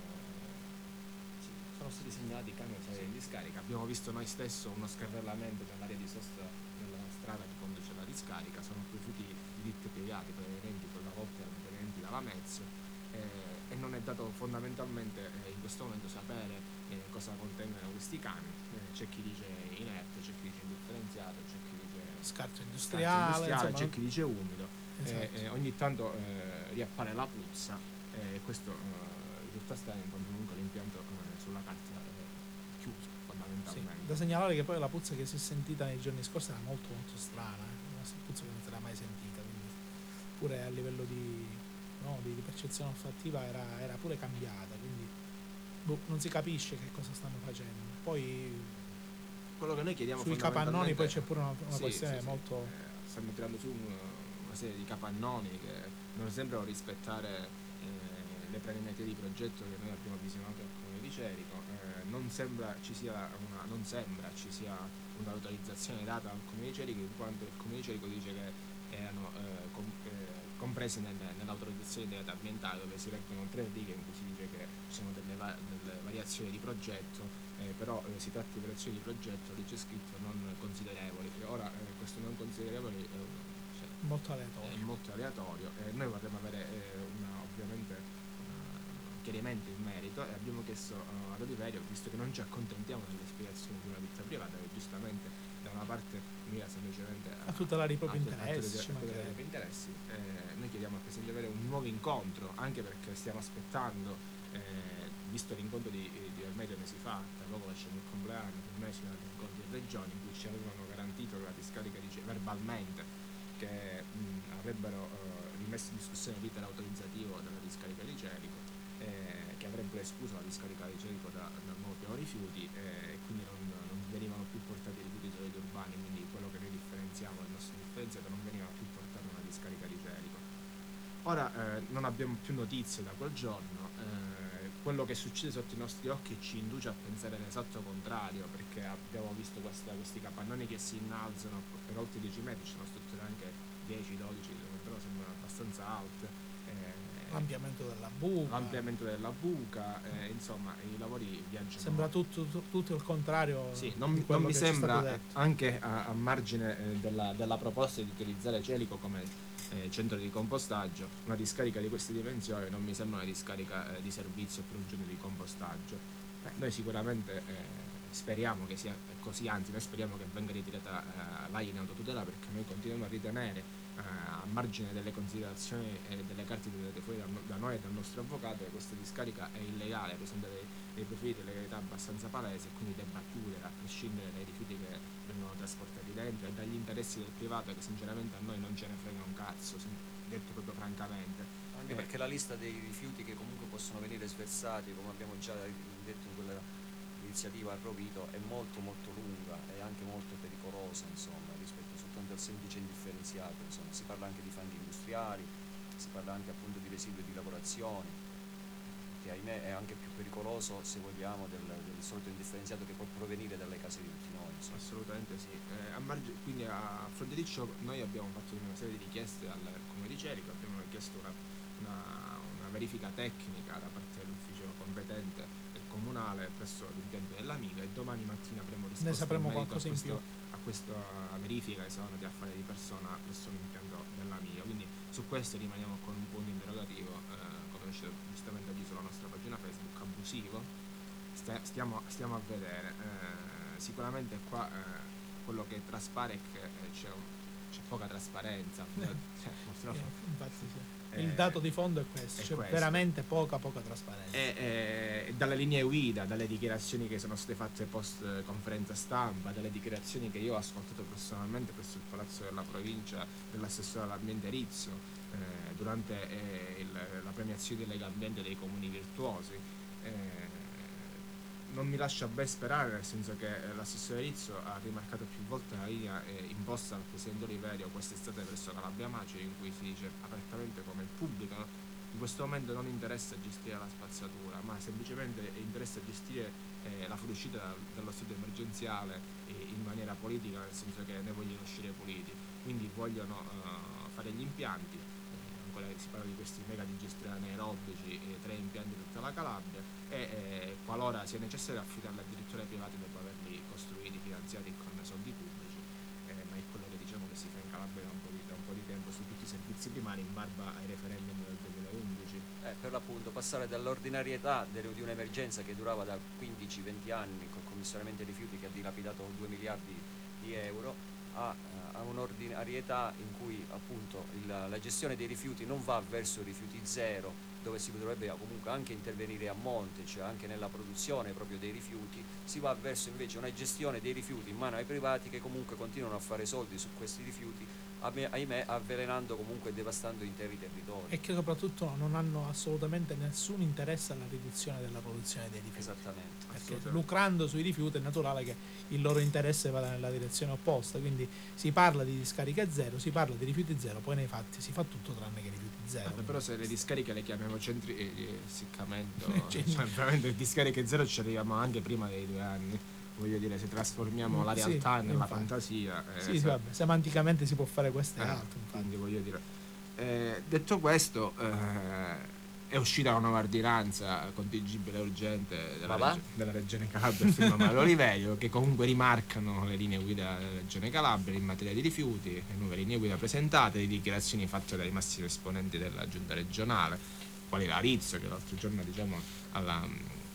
sì, sono stati segnalati i camion salire in discarica, abbiamo visto noi stesso uno scarrellamento nell'area di sosta della strada che conduce alla discarica, sono rifiuti di ditte piegati, provenienti quella volta erano provenienti dalla Mezzo, eh, e non è dato fondamentalmente eh, in questo momento sapere eh, cosa contengono questi camion. Eh, c'è chi dice inerte, c'è chi dice indifferenziato, c'è chi dice Scarto scarto industriale, industriale, insomma, c'è chi dice umido. esatto. Eh, eh, ogni tanto eh, riappare la puzza e eh, questo eh, risulta stare in quanto comunque l'impianto eh, sulla carta è chiuso Sì, fondamentalmente. da segnalare che poi la puzza che si è sentita nei giorni scorsi era molto molto strana, eh? Una puzza che non si era mai sentita, quindi pure a livello di, no, di, di percezione olfattiva era, era pure cambiata, quindi boh, non si capisce che cosa stanno facendo. Poi Quello che noi chiediamo sui capannoni poi c'è fondamentalmente- pure una, una Sì, questione sì, sì. molto... Eh, stanno tirando su un- una serie di capannoni che non sembrano rispettare eh, le preliminari di progetto che noi abbiamo visionato al Comune di Cerico. Eh, non sembra ci sia una, non sembra ci sia un'autorizzazione data al Comune di Cerico, in quanto il Comune di Cerico dice che erano eh, com- eh, comprese nelle- nell'autorizzazione di data ambientale, dove si leggono tre righe in cui si dice che ci sono delle, va- delle variazioni di progetto. Eh, però eh, si tratta di variazioni di progetto, lì c'è scritto non considerevoli. E ora eh, questo non considerevoli è, un- cioè, molto è aleatorio. molto aleatorio e noi vorremmo avere eh, una, ovviamente un chiarimento in merito, e abbiamo chiesto uh, ad Oliverio, visto che non ci accontentiamo delle spiegazioni di una ditta privata che giustamente da una parte mira semplicemente a, A tutelare i propri a- a interessi, tutelare- ci a tutelare i mancherebbe. propri interessi, eh, noi chiediamo al Presidente di avere un nuovo incontro, anche perché stiamo aspettando eh, visto l'incontro di, di ormai due mesi fa, tra poco lasciamo il compleanno, per noi sono andati incontri in regione in cui ci avevano garantito che la discarica dice verbalmente che mh, avrebbero eh, rimesso in discussione l'iter autorizzativo della discarica di Cerico, eh, che avrebbero escluso la discarica di Cerico da, dal nuovo piano rifiuti e quindi non, non venivano più portati i rifiuti solidi urbani, quindi quello che noi differenziamo, il nostro differenziato, non veniva più portato nella discarica di Cerico. Ora eh, non abbiamo più notizie da quel giorno, eh, quello che succede sotto i nostri occhi ci induce a pensare l'esatto contrario, perché abbiamo visto questa, questi capannoni che si innalzano per oltre dieci metri, ci sono strutture anche dieci dodici, però sembrano abbastanza alte. eh, L'ampliamento della buca, l'ampliamento della buca, eh, insomma i lavori viaggiano. sembra tutto, tu- tutto il contrario. Sì, non, di mi- quello non mi che ci è stato sembra, detto. anche a, a margine eh, della, della proposta di utilizzare Celico come eh, centro di compostaggio, una discarica di queste dimensioni non mi sembra una discarica eh, di servizio per un centro di compostaggio. Eh, noi sicuramente eh, speriamo che sia così, anzi noi speriamo che venga ritirata eh, l'A I in autotutela, perché noi continuiamo a ritenere eh, a margine delle considerazioni e delle carte tirate fuori da, da noi e dal nostro avvocato che questa discarica è illegale, presenta dei, dei profili di legalità abbastanza palesi, e quindi debba chiudere a prescindere dai rifiuti che vengono trasportati dentro e dagli interessi del privato, che sinceramente a noi non ce ne frega un cazzo, detto proprio francamente. Anche Eh, perché la lista dei rifiuti che comunque possono venire sversati, come abbiamo già detto in quella iniziativa a Rovito, è molto molto lunga e anche molto pericolosa, insomma, rispetto soltanto al semplice indifferenziato. Insomma, si parla anche di fanghi industriali, si parla anche appunto di residui di lavorazioni, che ahimè è anche più pericoloso, se vogliamo, del, del solito indifferenziato che può provenire dalle case di tutti noi. Insomma. Assolutamente sì. Eh, a margine- quindi a fronte di ciò noi abbiamo fatto una serie di richieste al Comune di Cerico, abbiamo chiesto una, una- una verifica tecnica da parte dell'ufficio competente del comunale presso l'impianto dell'Amiga, e domani mattina avremo risposto Ne sapremo in merito qualcosa a, in questo, più. a questa verifica che sono andati a fare di persona presso l'impianto dell'Amiga. Quindi su questo rimaniamo con un punto interrogativo, eh, come c'è giustamente oggi sulla nostra pagina Facebook, abusivo. Sta- stiamo, stiamo a vedere. Eh, sicuramente qua eh, quello che traspare è che eh, c'è, un- c'è poca trasparenza. Cioè, purtroppo, Eh, infatti sì. Eh, Il dato di fondo è questo, è c'è questo. veramente poca poca trasparenza. E, eh, dalle linee guida, dalle dichiarazioni che sono state fatte post eh, conferenza stampa, dalle dichiarazioni che io ho ascoltato personalmente presso il palazzo della provincia dell'assessore all'ambiente Rizzo, eh, durante eh, il, la premiazione di Legambiente dei comuni virtuosi. Eh, non mi lascia ben sperare, nel senso che eh, l'assessore Rizzo ha rimarcato più volte la linea eh, imposta dal presidente Oliverio quest'estate verso Calabria Maceri, in cui si dice apertamente come il pubblico in questo momento non interessa gestire la spazzatura, ma semplicemente interessa gestire eh, la fuoriuscita dallo stato emergenziale eh, in maniera politica, nel senso che ne vogliono uscire puliti, quindi vogliono uh, fare gli impianti, eh, ancora si parla di questi mega digestri anaerobici, eh, tre impianti in tutta la Calabria, e eh, qualora sia necessario affidarli addirittura ai privati dopo averli costruiti, finanziati con soldi pubblici, eh, ma è quello che diciamo che si fa in Calabria da un po' di, da un po' di tempo su tutti i servizi primari in barba ai referendum del duemilaundici. Eh, per l'appunto passare dall'ordinarietà di un'emergenza che durava da quindici venti anni col commissariamento dei rifiuti che ha dilapidato due miliardi di euro a, a un'ordinarietà in cui appunto il, la gestione dei rifiuti non va verso rifiuti zero, dove si dovrebbe comunque anche intervenire a monte, cioè anche nella produzione proprio dei rifiuti, si va verso invece una gestione dei rifiuti in mano ai privati che comunque continuano a fare soldi su questi rifiuti, ahimè avvelenando comunque e devastando interi territori. E che soprattutto non hanno assolutamente nessun interesse alla riduzione della produzione dei rifiuti. Esattamente. Perché lucrando sui rifiuti è naturale che il loro interesse vada nella direzione opposta, quindi si parla di discarica zero, si parla di rifiuti zero, poi nei fatti si fa tutto tranne che rifiuti zero. Eh, però se le discariche le chiamiamo centri eh, di essiccamento, Cioè, cioè, veramente discariche zero ci arriviamo anche prima dei due anni. Voglio dire, se trasformiamo la Sì, realtà nella infatti. fantasia. Eh, Sì, se- vabbè, semanticamente si può fare questo e eh, altro, infatti. quindi voglio dire. Eh, detto questo, eh, è uscita una nuova ordinanza contingibile e urgente della, Ma va? Regio- della Regione Calabria, firma Mario Oliverio, che comunque rimarcano le linee guida della Regione Calabria in materia di rifiuti, le nuove linee guida presentate, le dichiarazioni fatte dai massimi esponenti della giunta regionale, quali la Rizzo, che l'altro giorno diciamo alla,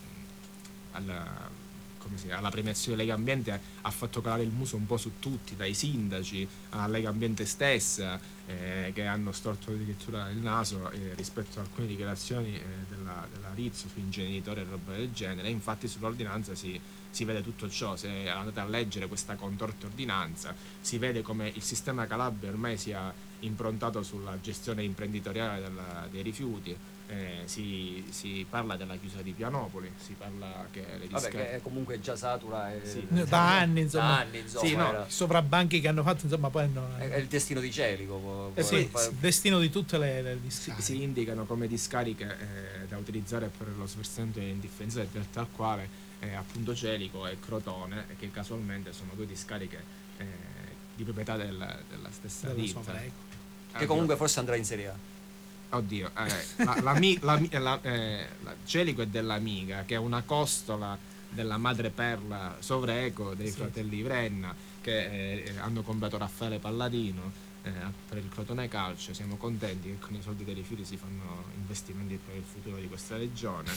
alla, come si chiama, alla premiazione Lega Ambiente ha fatto calare il muso un po' su tutti, dai sindaci alla Lega Ambiente stessa, eh, che hanno storto addirittura il naso eh, rispetto a alcune dichiarazioni eh, della, della Rizzo su inceneritori e roba del genere. E infatti sull'ordinanza si, si vede tutto ciò. Se andate a leggere questa contorta ordinanza si vede come il sistema Calabria ormai sia improntato sulla gestione imprenditoriale della, dei rifiuti. Eh, si, si parla della chiusura di Pianopoli, si parla che le Vabbè, discariche che è comunque già satura e... Sì. Da anni, insomma. Da anni, insomma, Sì, no, era- I sovrabbanchi che hanno fatto, insomma, poi no, è, è il destino di Celico. può- eh può- sì, può- il destino di tutte le, le si, discariche. si indicano come discariche eh, da utilizzare per lo sversamento indifferenziato del delta al quale eh, appunto Celico e Crotone, che casualmente sono due discariche eh, di proprietà del- della stessa Della ditta. Sovreco. che comunque forse andrà in Serie A. Oddio, eh, la, la, mi- la, mi- la- eh, la Celico è dell'Amiga, che è una costola della madreperla Sovreco dei Sì. fratelli Vrenna, che eh, hanno comprato Raffaele Palladino eh, per il Crotone Calcio. Siamo contenti che con i soldi dei rifiuti si fanno investimenti per il futuro di questa regione.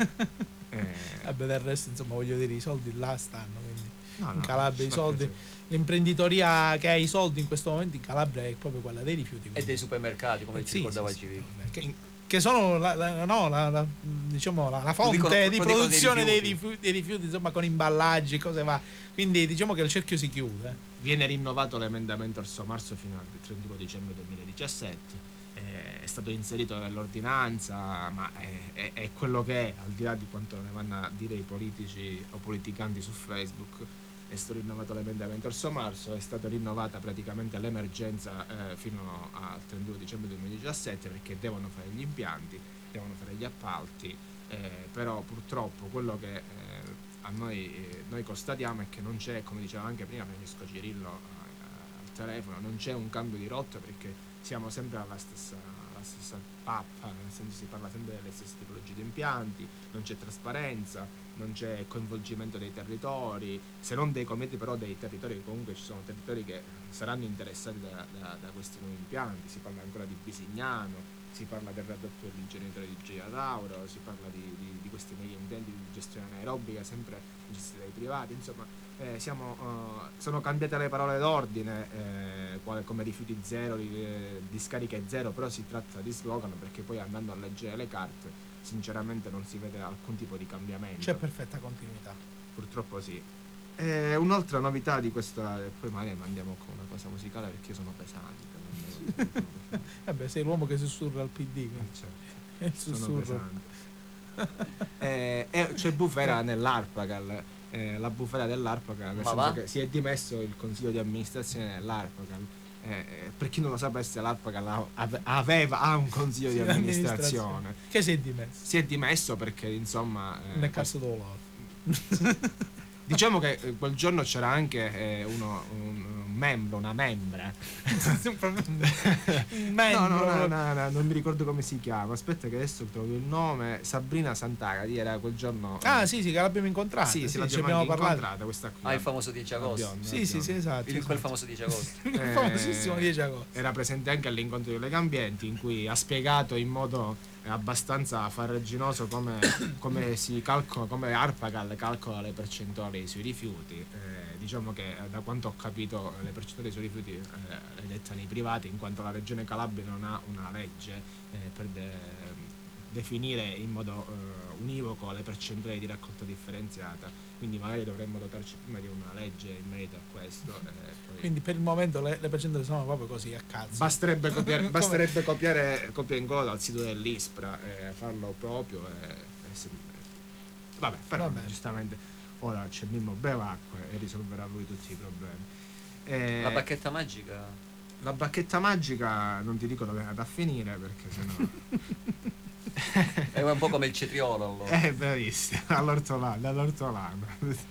Eh, Vabbè, del resto, insomma, voglio dire, i soldi là stanno, quindi no, in no, Calabria i sto soldi, pensando. l'imprenditoria che ha i soldi in questo momento in Calabria è proprio quella dei rifiuti. E quindi- dei supermercati, come Eh, ci sì, ricordava sì, sì, Cirico. vabbè, che, che sono la, la- no, la, la- diciamo la, la fonte dicono- di lo dicono dei produzione dei rifiuti. rifiuti, dei rifiuti, insomma, con imballaggi, cose va. Quindi diciamo che il cerchio si chiude. Viene rinnovato l'emendamento al sommarzo fino al trentuno dicembre duemiladiciassette, eh, è stato inserito nell'ordinanza, ma è, è- è quello che è, al di là di quanto ne vanno a dire i politici o politicanti su Facebook. È stato rinnovato l'emendamento al sommarzo, è stata rinnovata praticamente l'emergenza eh, fino al trentuno dicembre duemiladiciassette, perché devono fare gli impianti, devono fare gli appalti, eh, però purtroppo quello che eh, a noi, eh, noi constatiamo è che non c'è, come diceva anche prima Francesco Cirillo eh, al telefono, non c'è un cambio di rotta, perché siamo sempre alla stessa, alla stessa pappa, nel senso si parla sempre delle stesse tipologie di impianti, non c'è trasparenza, non c'è coinvolgimento dei territori, se non dei comiti, però dei territori, che comunque ci sono territori che saranno interessati da, da- da questi nuovi impianti. Si parla ancora di Bisignano, si parla del raddoppio dell'ingegnere di Gioia Tauro, si parla di, di- di questi mega impianti di gestione anaerobica sempre gestiti dai privati. Insomma, eh, siamo, eh, sono cambiate le parole d'ordine, eh, quale- come rifiuti zero, ri- eh, discariche zero, però si tratta di slogan, perché poi andando a leggere le carte sinceramente non si vede alcun tipo di cambiamento. C'è perfetta continuità. Purtroppo sì. E un'altra novità di questa, e poi magari andiamo con una cosa musicale perché io sono pesante. Vabbè, sei l'uomo che sussurra al P D, quindi Certo, è il sono sussurro. pesante. eh, e c'è bufera nell'Arpagal. Eh, la bufera dell'Arpagal, nel Ma senso va? che si è dimesso il consiglio di amministrazione dell'Arpagal. Eh, per chi non lo sapesse, l'Arpagal ha- ave- aveva ha un consiglio Sì, di amministrazione. Che si è dimesso? Si è dimesso perché insomma eh, Nel cazzo d'olore. diciamo che eh, quel giorno c'era anche eh, uno, un, un membro, una membra. Un No, no, membro. no, no, no, non mi ricordo come si chiama. Aspetta che adesso trovo il nome. Sabrina Santagati era quel giorno. Ah, sì, sì, che l'abbiamo incontrata. sì, sì, ci l'abbiamo abbiamo anche parlato. incontrata questa qui. Ah, il famoso dieci La agosto. bionda, Sì, la sì, sì, bionda. esatto. Il, esatto. quel famoso dieci agosto. Il Eh, famosissimo dieci agosto. Era presente anche all'incontro di Legambienti in cui ha spiegato in modo eh, abbastanza farraginoso come, come si calcola, come Arpagal calcola le percentuali sui rifiuti. Eh, diciamo che eh, da quanto ho capito le percentuali sui rifiuti eh, le dettano i privati, in quanto la regione Calabria non ha una legge eh, per de- definire in modo eh, univoco le percentuali di raccolta differenziata, quindi magari dovremmo dotarci prima di una legge in merito a questo. eh, poi Quindi per il momento le, le percentuali sono proprio così a cazzo. basterebbe copiare, Come- basterebbe copiare copia e incolla dal sito dell'ISPRA e farlo proprio e, e se- vabbè, però Vabbè. giustamente ora c'è Mimmo Bevacqua e risolverà lui tutti i problemi. Eh, La bacchetta magica. la bacchetta magica non ti dico dove è andata a finire perché sennò È un po' come il cetriolo allora. è bravissimo, all'ortolano, dall'ortolano.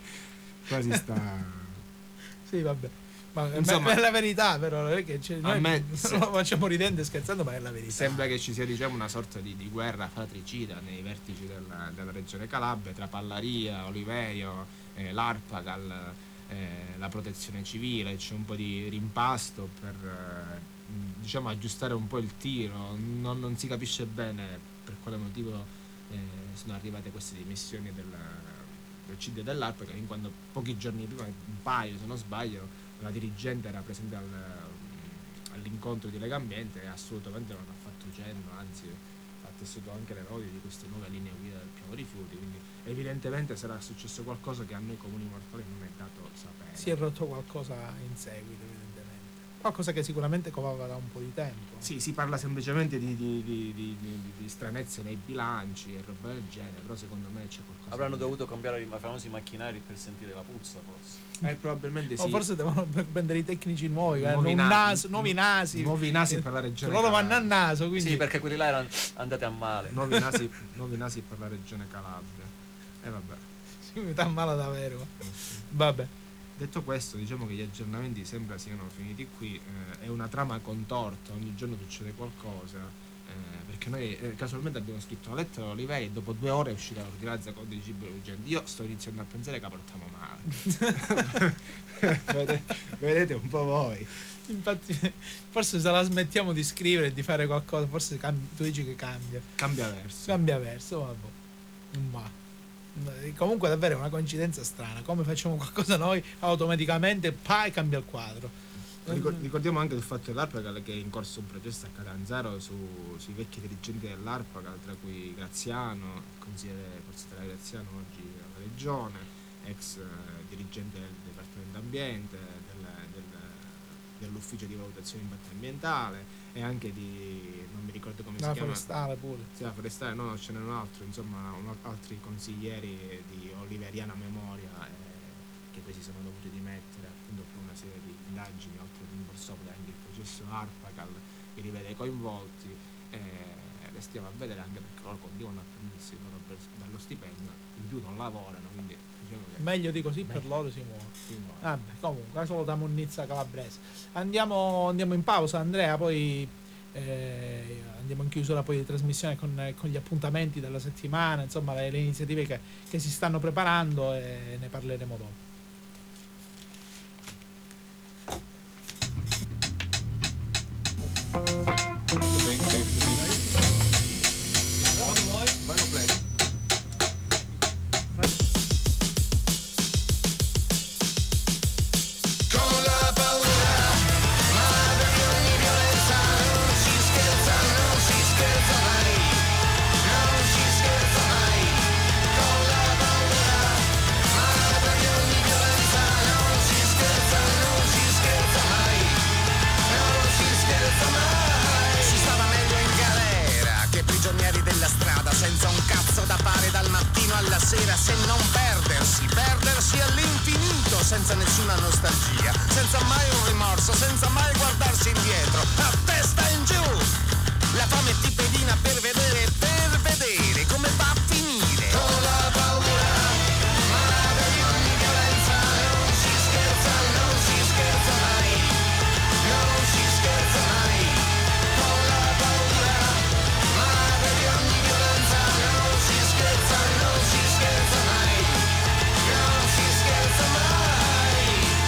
Quasi sta. Sì, vabbè. Ma Insomma- ma è la verità, però non è che c'è- noi me- non lo facciamo ridendo e scherzando, ma è la verità. Sembra che ci sia diciamo una sorta di, di guerra fratricida nei vertici della, della regione Calabria tra Pallaria, Oliverio, eh, l'Arpagal, eh, la protezione civile. C'è un po' di rimpasto per eh, diciamo aggiustare un po' il tiro. Non, non si capisce bene per quale motivo eh, sono arrivate queste dimissioni del, del C D dell'Arpagal, in quando pochi giorni prima, un paio se non sbaglio, la dirigente era presente al, all'incontro di Legambiente e assolutamente non ha fatto cenno, anzi ha tessuto anche le lodi di queste nuove linee guida del piano rifiuti, quindi evidentemente sarà successo qualcosa che a noi comuni mortali non è dato sapere. Si è rotto qualcosa in seguito, evidentemente. Qualcosa che sicuramente covava da un po' di tempo. Sì, si parla semplicemente di, di, di, di, di, di stranezze nei bilanci e roba del genere, però secondo me c'è qualcosa. Avranno di- dovuto cambiare i famosi macchinari per sentire la puzza, forse. Eh, probabilmente sì. O forse devono prendere i tecnici nuovi, che hanno Nuovi un na- naso, nuovi nasi. nuovi nasi per la regione Loro vanno Calabria. a naso, quindi Sì, perché quelli là erano andati a male. Nuovi nasi, nuovi nasi per la regione Calabria. E vabbè. si mi dà male davvero. Vabbè. Detto questo, diciamo che gli aggiornamenti sembra siano finiti qui. eh, è una trama contorta, ogni giorno succede qualcosa. eh, perché noi eh, casualmente abbiamo scritto una lettera a Oliveri e dopo due ore è uscita l'ordinanza con dei cibi urgenti. Io sto iniziando a pensare che la portiamo male. vedete, vedete un po' voi. Infatti, forse se la smettiamo di scrivere e di fare qualcosa, forse cam- tu dici che cambia. Cambia verso. Cambia verso, vabbè. Ma comunque davvero è una coincidenza strana. Come facciamo qualcosa noi, automaticamente poi cambia il quadro. Ricor- ricordiamo anche il fatto dell'Arpagal che è in corso un processo a Catanzaro su, sui vecchi dirigenti dell'Arpagal, tra cui Graziano, il consigliere Forza Italia Graziano oggi alla regione, ex eh, dirigente del Dipartimento Ambiente, del, del- dell'ufficio di valutazione di impatto ambientale e anche di, non mi ricordo come La si chiama, forestale pure. sì, la forestale, no, ce n'è un altro, insomma, un- altri consiglieri di oliveriana memoria eh, che poi si sono dovuti dimettere appunto per una serie di indagini, oltre ad rimborsopoli anche il processo Arpagal che li vede coinvolti e le stiamo a vedere anche perché loro continuano a prendersi il loro per- dallo stipendio, in più non lavorano, quindi diciamo che Meglio di così per Meglio. loro si muove. si muovono. Vabbè, comunque, solo da Monnizza Calabrese. Andiamo, andiamo in pausa, Andrea, poi eh, andiamo in chiusura poi di trasmissione con, con gli appuntamenti della settimana, insomma, le, le iniziative che, che si stanno preparando e ne parleremo dopo. Vanno play. Con la paura, ma proprio ogni senza nessuna nostalgia, senza mai un rimorso, senza mai guardarsi indietro, a testa in giù. La fame ti pedina per vedere, per vedere come va a finire. Con la paura, madre di ogni violenza, non si scherza, non si scherza mai, non si scherza mai. Con la paura, madre di ogni violenza, non si scherza, non si scherza mai, non si scherza mai.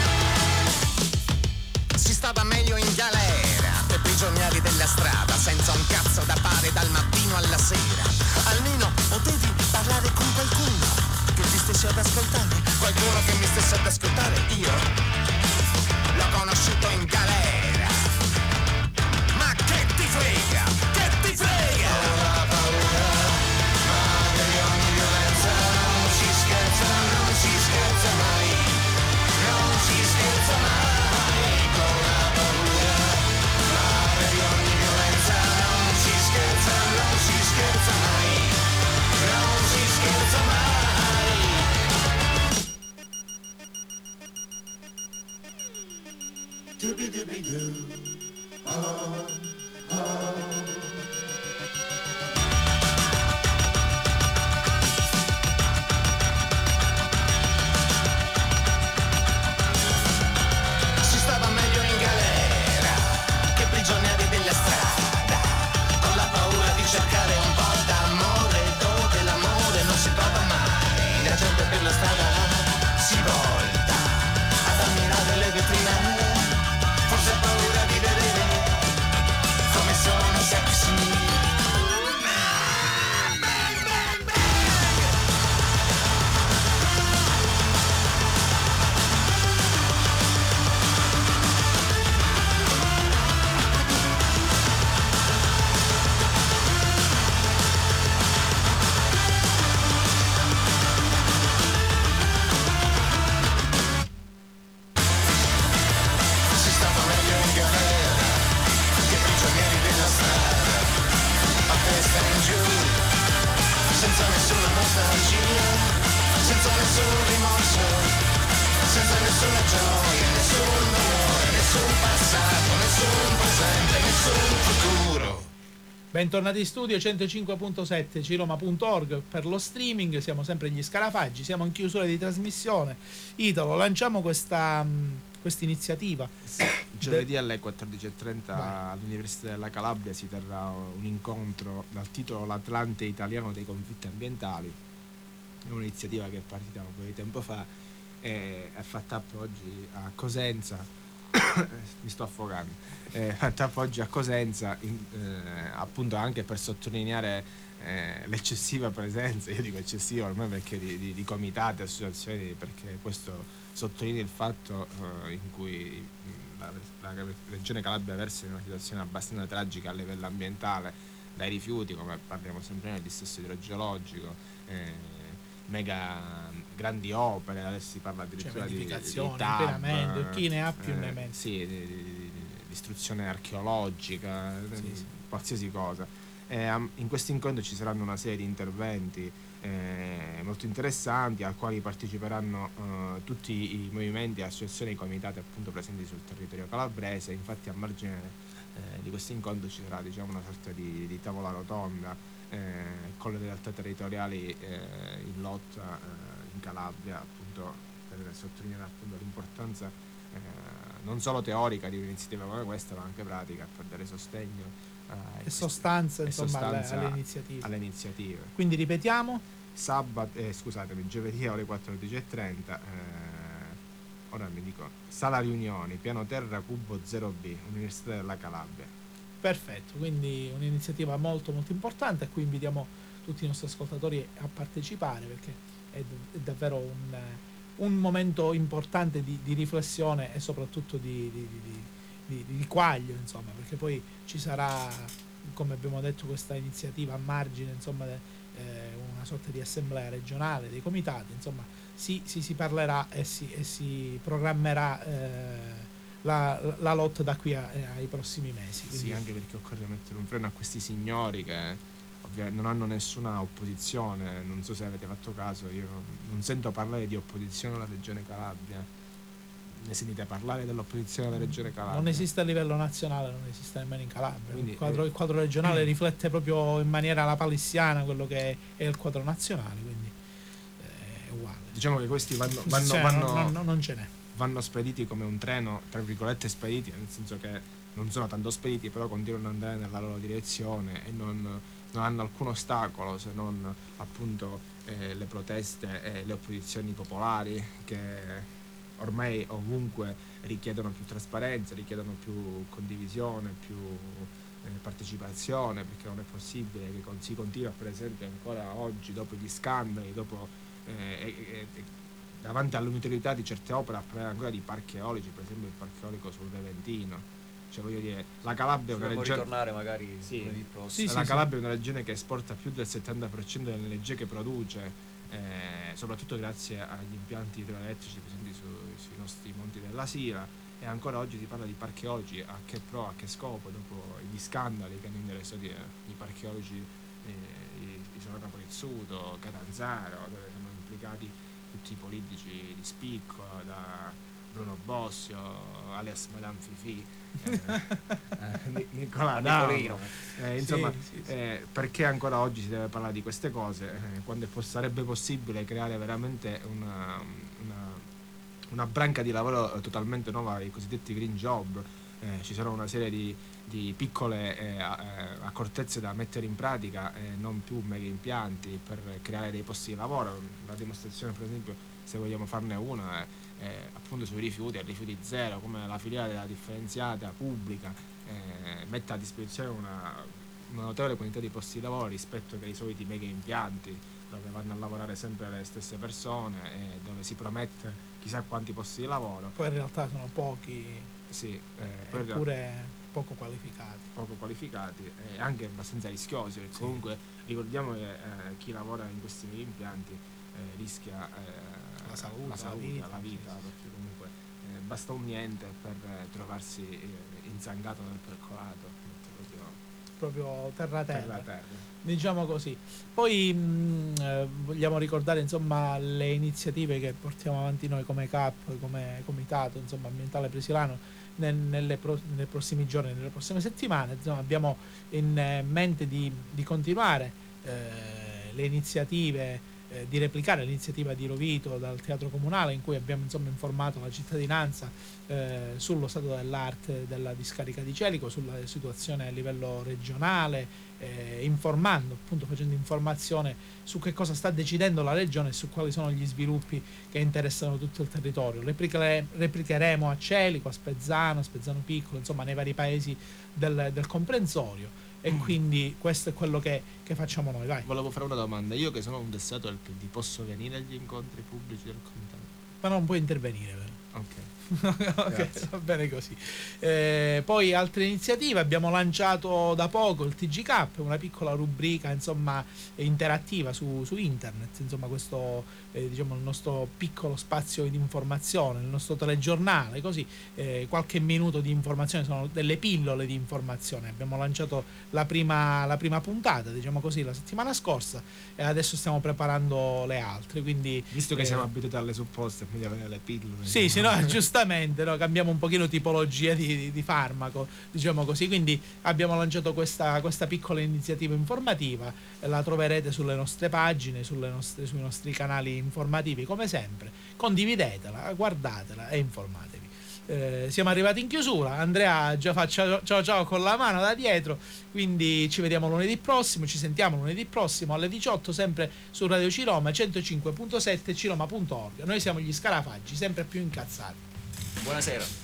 Si stava meglio in galera, per prigionieri della strada, senza un cazzo da fare dal mattino alla sera. Almeno potevi parlare con qualcuno che ti stesse ad ascoltare, qualcuno che mi stesse ad ascoltare. Io l'ho conosciuto in galera, ma che ti frega, che ti frega? Con la paura, madre di ogni violenza, non si scherza, non si scherza mai, non si scherza mai. Con la paura, madre di ogni violenza, non si scherza, non si scherza mai, non si scherza mai. Si stava meglio in galera che prigionieri della strada, con la paura di cercare un po' d'amore dove l'amore non si trova mai. La gente per la strada si volta ad ammirare le vetrine, forse ha paura di vedere come sono sexy. Si stava meglio in galera che prigionieri della strada, a testa in giù, senza nessuna nostalgia, senza nessun rimorso, senza nessuna gioia, nessun dolore, nessun passato, nessun presente, nessun futuro. Bentornati in studio, centocinque punto sette ciroma punto org per lo streaming, siamo sempre gli Scarafaggi, siamo in chiusura di trasmissione. Italo, lanciamo questa questa iniziativa. Giovedì alle quattordici e trenta Vai. all'Università della Calabria si terrà un incontro dal titolo L'Atlante italiano dei conflitti ambientali. È un'iniziativa che è partita un po' di tempo fa e è fatta tappo oggi a Cosenza. Mi sto affogando. È fatta tappo oggi a Cosenza, in- eh, appunto anche per sottolineare eh, l'eccessiva presenza, io dico eccessiva ormai perché di, di, di comitati, associazioni, perché questo sottolinea il fatto eh, in cui mh, la, la regione Calabria versa in una situazione abbastanza tragica a livello ambientale, dai rifiuti, come parliamo sempre noi, del dissesto idrogeologico, eh, mega grandi opere, adesso si parla addirittura di, di Cementificazione, T A B, inquinamento, e chi ne ha più eh, ne mette. sì, di, di, di, di istruzione archeologica, Sì, sì. qualsiasi cosa. Eh, am- in questo incontro ci saranno una serie di interventi eh, molto interessanti ai quali parteciperanno eh, tutti i movimenti, associazioni e comitati appunto presenti sul territorio calabrese. Infatti a margine eh, di questo incontro ci sarà, diciamo, una sorta di, di tavola rotonda eh, con le realtà territoriali eh, in lotta eh, in Calabria, appunto per sottolineare appunto l'importanza eh, non solo teorica di un'iniziativa come questa, ma anche pratica, per dare sostegno E sostanza, e insomma, alle- sostanza alle iniziative. alle iniziative. Quindi ripetiamo, Sabato, eh, scusatemi, giovedì alle quattordici e trenta, eh, ora mi dico, sala riunioni, piano terra, cubo zero B, Università della Calabria. perfetto, quindi un'iniziativa molto molto importante a cui invitiamo tutti i nostri ascoltatori a partecipare, perché è, è davvero un, un momento importante di, di riflessione e soprattutto di, di, di, di, di, di riquaglio, insomma, perché poi ci sarà, come abbiamo detto, questa iniziativa a margine, insomma, de- eh, una sorta di assemblea regionale dei comitati, insomma, si, si, si parlerà e si, e si programmerà eh, la, la lotta da qui a- ai prossimi mesi. Sì, Quindi- anche perché occorre mettere un freno a questi signori che ovviamente non hanno nessuna opposizione. Non so se avete fatto caso, io non, non sento parlare di opposizione alla regione Calabria. ne sentite parlare dell'opposizione alla regione Calabria? Non esiste a livello nazionale, non esiste nemmeno in Calabria. Quindi, il, quadro, eh, il quadro regionale riflette proprio in maniera alla palissiana quello che è, è il quadro nazionale, quindi eh, è uguale. Diciamo che questi vanno, vanno, Cioè, vanno, non, non, non ce n'è. vanno spediti come un treno, tra virgolette spediti, nel senso che non sono tanto spediti, però continuano ad andare nella loro direzione e non, non hanno alcun ostacolo se non appunto eh, le proteste e le opposizioni popolari che ormai ovunque richiedono più trasparenza, richiedono più condivisione, più eh, partecipazione, perché non è possibile che con, si continua per esempio ancora oggi, dopo gli scandali, dopo eh, eh, eh, davanti all'inutilità di certe opere, a parlare ancora di parchi eolici, per esempio il parco eolico sul Reventino. Cioè voglio dire, la Calabria è una Dovremmo regione, ritornare magari sì, lunedì prossimo. Sì, la sì, Calabria è una regione che esporta più del settanta per cento dell'energia che produce, eh, soprattutto grazie agli impianti idroelettrici presenti su, sui nostri monti della Sila, e ancora oggi si parla di parchi eolici. A che pro, a che scopo, dopo gli scandali che hanno interessato i parchi eolici eh, di Isola Napolizzuto, Catanzaro, dove sono implicati tutti i politici di spicco, da Bruno Bossio, alias Madame Fifi, eh, eh, Nicola D'Avo, eh, insomma, Sì, sì, sì. eh, perché ancora oggi si deve parlare di queste cose, eh, quando pos- sarebbe possibile creare veramente una, una, una branca di lavoro totalmente nuova, i cosiddetti green job. Eh, ci sono una serie di, di piccole eh, accortezze da mettere in pratica, eh, non più mega impianti, per creare dei posti di lavoro. La dimostrazione, per esempio, se vogliamo farne una, è, è appunto sui rifiuti, a rifiuti zero, come la filiale della differenziata pubblica eh, mette a disposizione una, una notevole quantità di posti di lavoro rispetto ai soliti mega impianti, dove vanno a lavorare sempre le stesse persone e dove si promette chissà quanti posti di lavoro. Poi in realtà sono pochi, Sì, eh, poi in realtà eppure poco qualificati. poco qualificati e anche abbastanza rischiosi, perché comunque ricordiamo che eh, chi lavora in questi mega impianti eh, rischia eh, La salute, la salute, vita, la vita, sì, sì. perché comunque eh, basta un niente per eh, trovarsi eh, inzangato nel percolato, proprio Proprio terra per terra. la terra. Diciamo così. Poi mh, eh, vogliamo ricordare insomma le iniziative che portiamo avanti noi come C A P, come Comitato insomma, Ambientale Presilano nel, nelle pro, nei prossimi giorni, nelle prossime settimane. Insomma, abbiamo in eh, mente di, di continuare eh, le iniziative, eh, di replicare l'iniziativa di Rovito dal Teatro Comunale, in cui abbiamo insomma informato la cittadinanza eh, sullo stato dell'arte della discarica di Celico, sulla situazione a livello regionale, eh, informando, appunto facendo informazione su che cosa sta decidendo la regione e su quali sono gli sviluppi che interessano tutto il territorio. Replicare, replicheremo a Celico, a Spezzano, a Spezzano Piccolo, insomma nei vari paesi del, del comprensorio, e Mm. quindi questo è quello che, che facciamo noi. Vai. Volevo fare una domanda, io che sono un dessato del P D posso venire agli incontri pubblici del comitato? Ma non puoi intervenire, vero? Ok. Ok, Grazie. va bene così. Eh, poi altre iniziative, abbiamo lanciato da poco il T G K, una piccola rubrica insomma interattiva su, su internet, insomma questo eh, diciamo il nostro piccolo spazio di informazione, il nostro telegiornale, così eh, qualche minuto di informazione, sono delle pillole di informazione. Abbiamo lanciato la prima, la prima puntata, diciamo così, la settimana scorsa, e adesso stiamo preparando le altre, quindi Visto che eh, siamo abituati alle supposte, quindi avere le pillole. sì, sì, no, giustamente, no, cambiamo un pochino tipologia di, di, di farmaco, diciamo così, quindi abbiamo lanciato questa, questa piccola iniziativa informativa, eh, la troverete sulle nostre pagine, sulle nostre, sui nostri canali informativi, come sempre, condividetela, guardatela e informatevi. Eh, siamo arrivati in chiusura, Andrea già fa ciao ciao ciao con la mano da dietro, quindi ci vediamo lunedì prossimo, ci sentiamo lunedì prossimo alle diciotto, sempre su Radio Ciroma centocinque punto sette ciroma punto org. Noi siamo gli Scarafaggi, sempre più incazzati. Buonasera.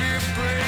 be afraid.